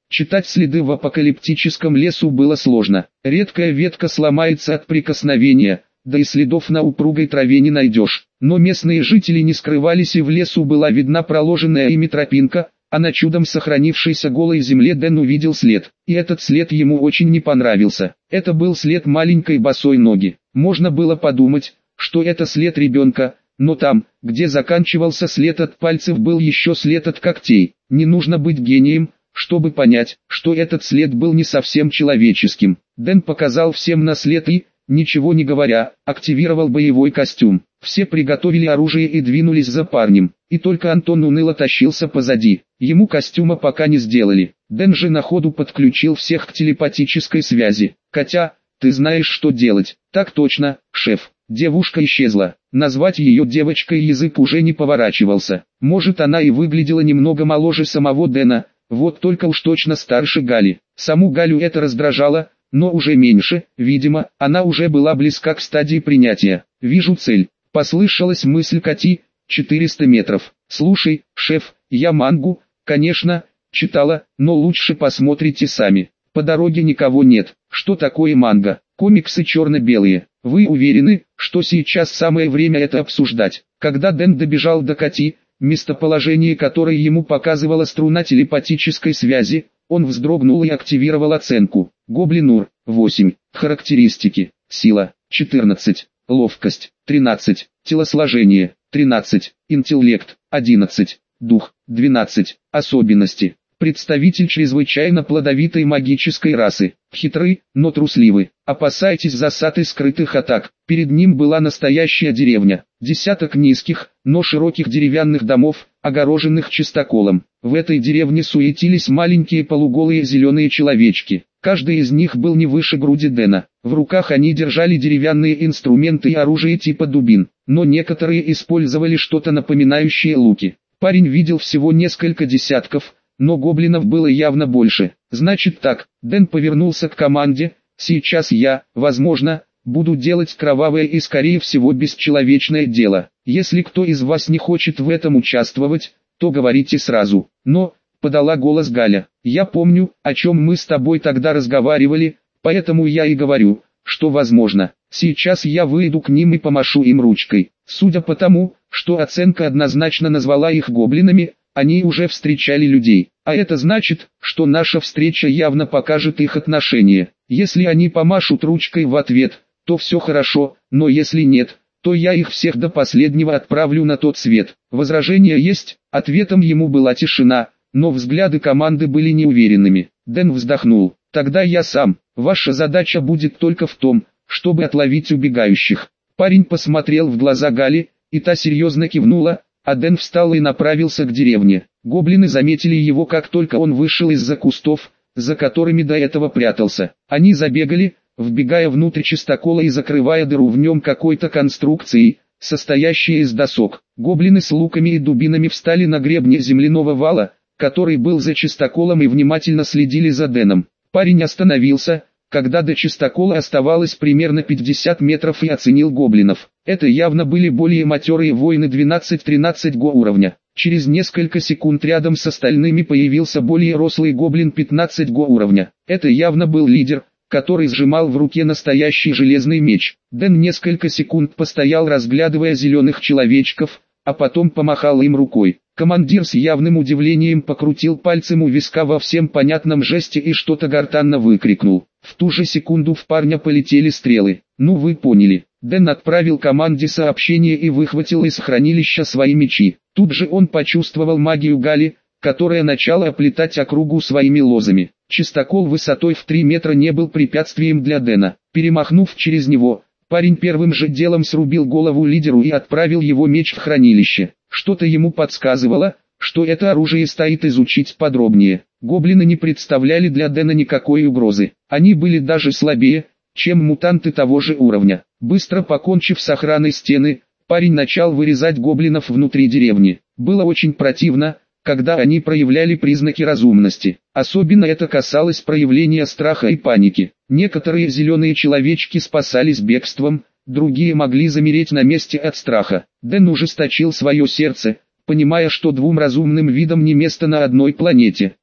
Читать следы в апокалиптическом лесу было сложно. Редкая ветка сломается от прикосновения, да и следов на упругой траве не найдешь. Но местные жители не скрывались, и в лесу была видна проложенная ими тропинка, а на чудом сохранившейся голой земле Дэн увидел след. И этот след ему очень не понравился. Это был след маленькой босой ноги. Можно было подумать, что это след ребенка, но там, где заканчивался след от пальцев, был еще след от когтей. Не нужно быть гением, чтобы понять, что этот след был не совсем человеческим. Дэн показал всем на след и, ничего не говоря, активировал боевой костюм. Все приготовили оружие и двинулись за парнем, и только Антон уныло тащился позади. Ему костюма пока не сделали. Дэн же на ходу подключил всех к телепатической связи. «Котя, ты знаешь, что делать?» «Так точно, шеф». Девушка исчезла. Назвать ее девочкой язык уже не поворачивался. Может, она и выглядела немного моложе самого Дэна, вот только уж точно старше Гали. Саму Галю это раздражало, но уже меньше, видимо, она уже была близка к стадии принятия. «Вижу цель», — послышалась мысль Кати, 400 метров. «Слушай, шеф, я мангу, конечно, читала, но лучше посмотрите сами. По дороге никого нет». «Что такое манга?» «Комиксы черно-белые. Вы уверены, что сейчас самое время это обсуждать?» Когда Дэн добежал до Кати, местоположение которой ему показывала струна телепатической связи, он вздрогнул и активировал оценку. Гоблин-ур, 8. Характеристики. Сила, 14. Ловкость, 13. Телосложение, 13. Интеллект, 11. Дух, 12. Особенности. Представитель чрезвычайно плодовитой магической расы. Хитрый, но трусливый. Опасайтесь засад и скрытых атак. Перед ним была настоящая деревня. Десяток низких, но широких деревянных домов, огороженных чистоколом. В этой деревне суетились маленькие полуголые зеленые человечки. Каждый из них был не выше груди Дэна. В руках они держали деревянные инструменты и оружие типа дубин, но некоторые использовали что-то напоминающее луки. Парень видел всего несколько десятков, но гоблинов было явно больше. «Значит так», Дэн повернулся к команде, «сейчас я, возможно, буду делать кровавое и скорее всего бесчеловечное дело. Если кто из вас не хочет в этом участвовать, то говорите сразу». «Но», — подала голос Галя, «я помню, о чем мы с тобой тогда разговаривали, поэтому я и говорю, что возможно. Сейчас я выйду к ним и помашу им ручкой». Судя по тому, что оценка однозначно назвала их гоблинами, они уже встречали людей, а это значит, что наша встреча явно покажет их отношение. Если они помашут ручкой в ответ, то все хорошо, но если нет, то я их всех до последнего отправлю на тот свет. Возражения есть? Ответом ему была тишина, но взгляды команды были неуверенными. Дэн вздохнул. «Тогда я сам. Ваша задача будет только в том, чтобы отловить убегающих». Парень посмотрел в глаза Гали, и та серьезно кивнула, а Дэн встал и направился к деревне. Гоблины заметили его, как только он вышел из-за кустов, за которыми до этого прятался. Они забегали, вбегая внутрь чистокола и закрывая дыру в нем какой-то конструкцией, состоящей из досок. Гоблины с луками и дубинами встали на гребне земляного вала, который был за чистоколом, и внимательно следили за Дэном. Парень остановился, когда до чистокола оставалось примерно 50 метров, и оценил гоблинов. Это явно были более матерые воины 12-13 го уровня. Через несколько секунд рядом с остальными появился более рослый гоблин 15 го уровня. Это явно был лидер, который сжимал в руке настоящий железный меч. Дэн несколько секунд постоял, разглядывая зеленых человечков, а потом помахал им рукой. Командир с явным удивлением покрутил пальцем у виска во всем понятном жесте и что-то гортанно выкрикнул. В ту же секунду в парня полетели стрелы. «Ну вы поняли». Дэн отправил команде сообщение и выхватил из хранилища свои мечи. Тут же он почувствовал магию Гали, которая начала оплетать округу своими лозами. Чистокол высотой в 3 метра не был препятствием для Дэна. Перемахнув через него, парень первым же делом срубил голову лидеру и отправил его меч в хранилище. Что-то ему подсказывало, что это оружие стоит изучить подробнее. Гоблины не представляли для Дэна никакой угрозы. Они были даже слабее, чем мутанты того же уровня. Быстро покончив с охраной стены, парень начал вырезать гоблинов внутри деревни. Было очень противно, когда они проявляли признаки разумности. Особенно это касалось проявления страха и паники. Некоторые зеленые человечки спасались бегством, другие могли замереть на месте от страха. Дэн ужесточил свое сердце, понимая, что двум разумным видам не место на одной планете.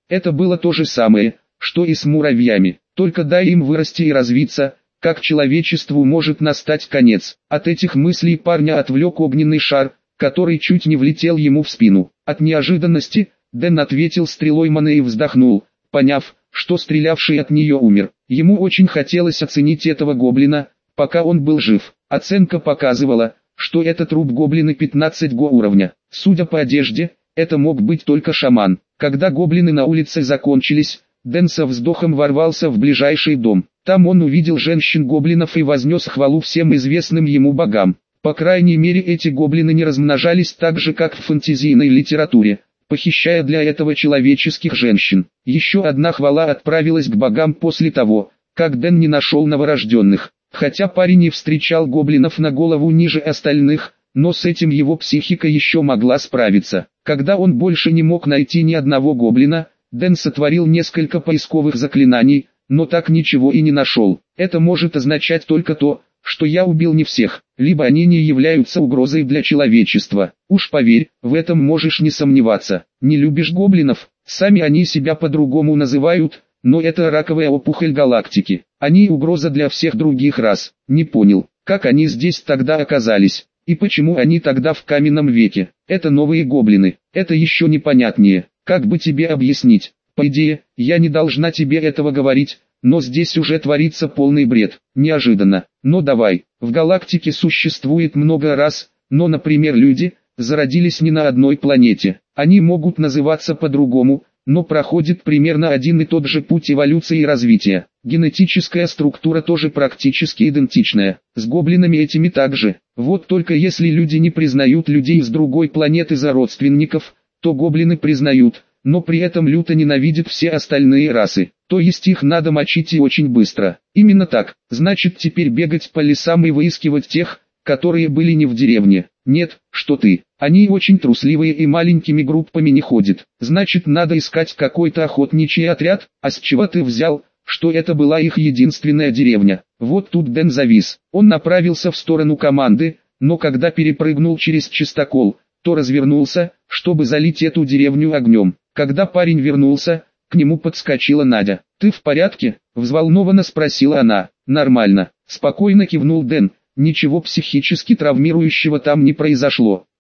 Это было то же самое, что и с муравьями, только дай им вырасти и развиться, как человечеству может настать конец. От этих мыслей парня отвлек огненный шар, который чуть не влетел ему в спину. От неожиданности, Дэн ответил стрелой маны и вздохнул, поняв, что стрелявший от нее умер. Ему очень хотелось оценить этого гоблина, пока он был жив. Оценка показывала, что это труп гоблина 15 уровня. Судя по одежде, это мог быть только шаман. Когда гоблины на улице закончились, Дэн со вздохом ворвался в ближайший дом. Там он увидел женщин-гоблинов и вознес хвалу всем известным ему богам. По крайней мере, эти гоблины не размножались так же, как в фэнтезийной литературе, похищая для этого человеческих женщин. Еще одна хвала отправилась к богам после того, как Дэн не нашел новорожденных. Хотя парень не встречал гоблинов на голову ниже остальных, но с этим его психика еще могла справиться. Когда он больше не мог найти ни одного гоблина, Дэн сотворил несколько поисковых заклинаний, но так ничего и не нашел. Это может означать только то, что я убил не всех, либо они не являются угрозой для человечества. Уж поверь, в этом можешь не сомневаться. Не любишь гоблинов? Сами они себя по-другому называют, но это раковая опухоль галактики. Они угроза для всех других рас. Не понял, как они здесь тогда оказались, и почему они тогда в каменном веке. Это новые гоблины, это еще непонятнее. Как бы тебе объяснить? По идее, я не должна тебе этого говорить, но здесь уже творится полный бред. Неожиданно. Но давай, в галактике существует много рас, но, например, люди зародились не на одной планете. Они могут называться по-другому, но проходит примерно один и тот же путь эволюции и развития. Генетическая структура тоже практически идентичная. С гоблинами этими также. Вот только если люди не признают людей с другой планеты за родственников, то гоблины признают, но при этом люто ненавидят все остальные расы. То есть их надо мочить и очень быстро. Именно так. Значит, теперь бегать по лесам и выискивать тех, которые были не в деревне. Нет, что ты. Они очень трусливые и маленькими группами не ходят. Значит, надо искать какой-то охотничий отряд. А с чего ты взял, что это была их единственная деревня? Вот тут Дэн завис. Он направился в сторону команды, но когда перепрыгнул через чистокол, то развернулся, чтобы залить эту деревню огнем. Когда парень вернулся, к нему подскочила Надя. «Ты в порядке?» – взволнованно спросила она. «Нормально», – спокойно кивнул Дэн. «Ничего психически травмирующего там не произошло.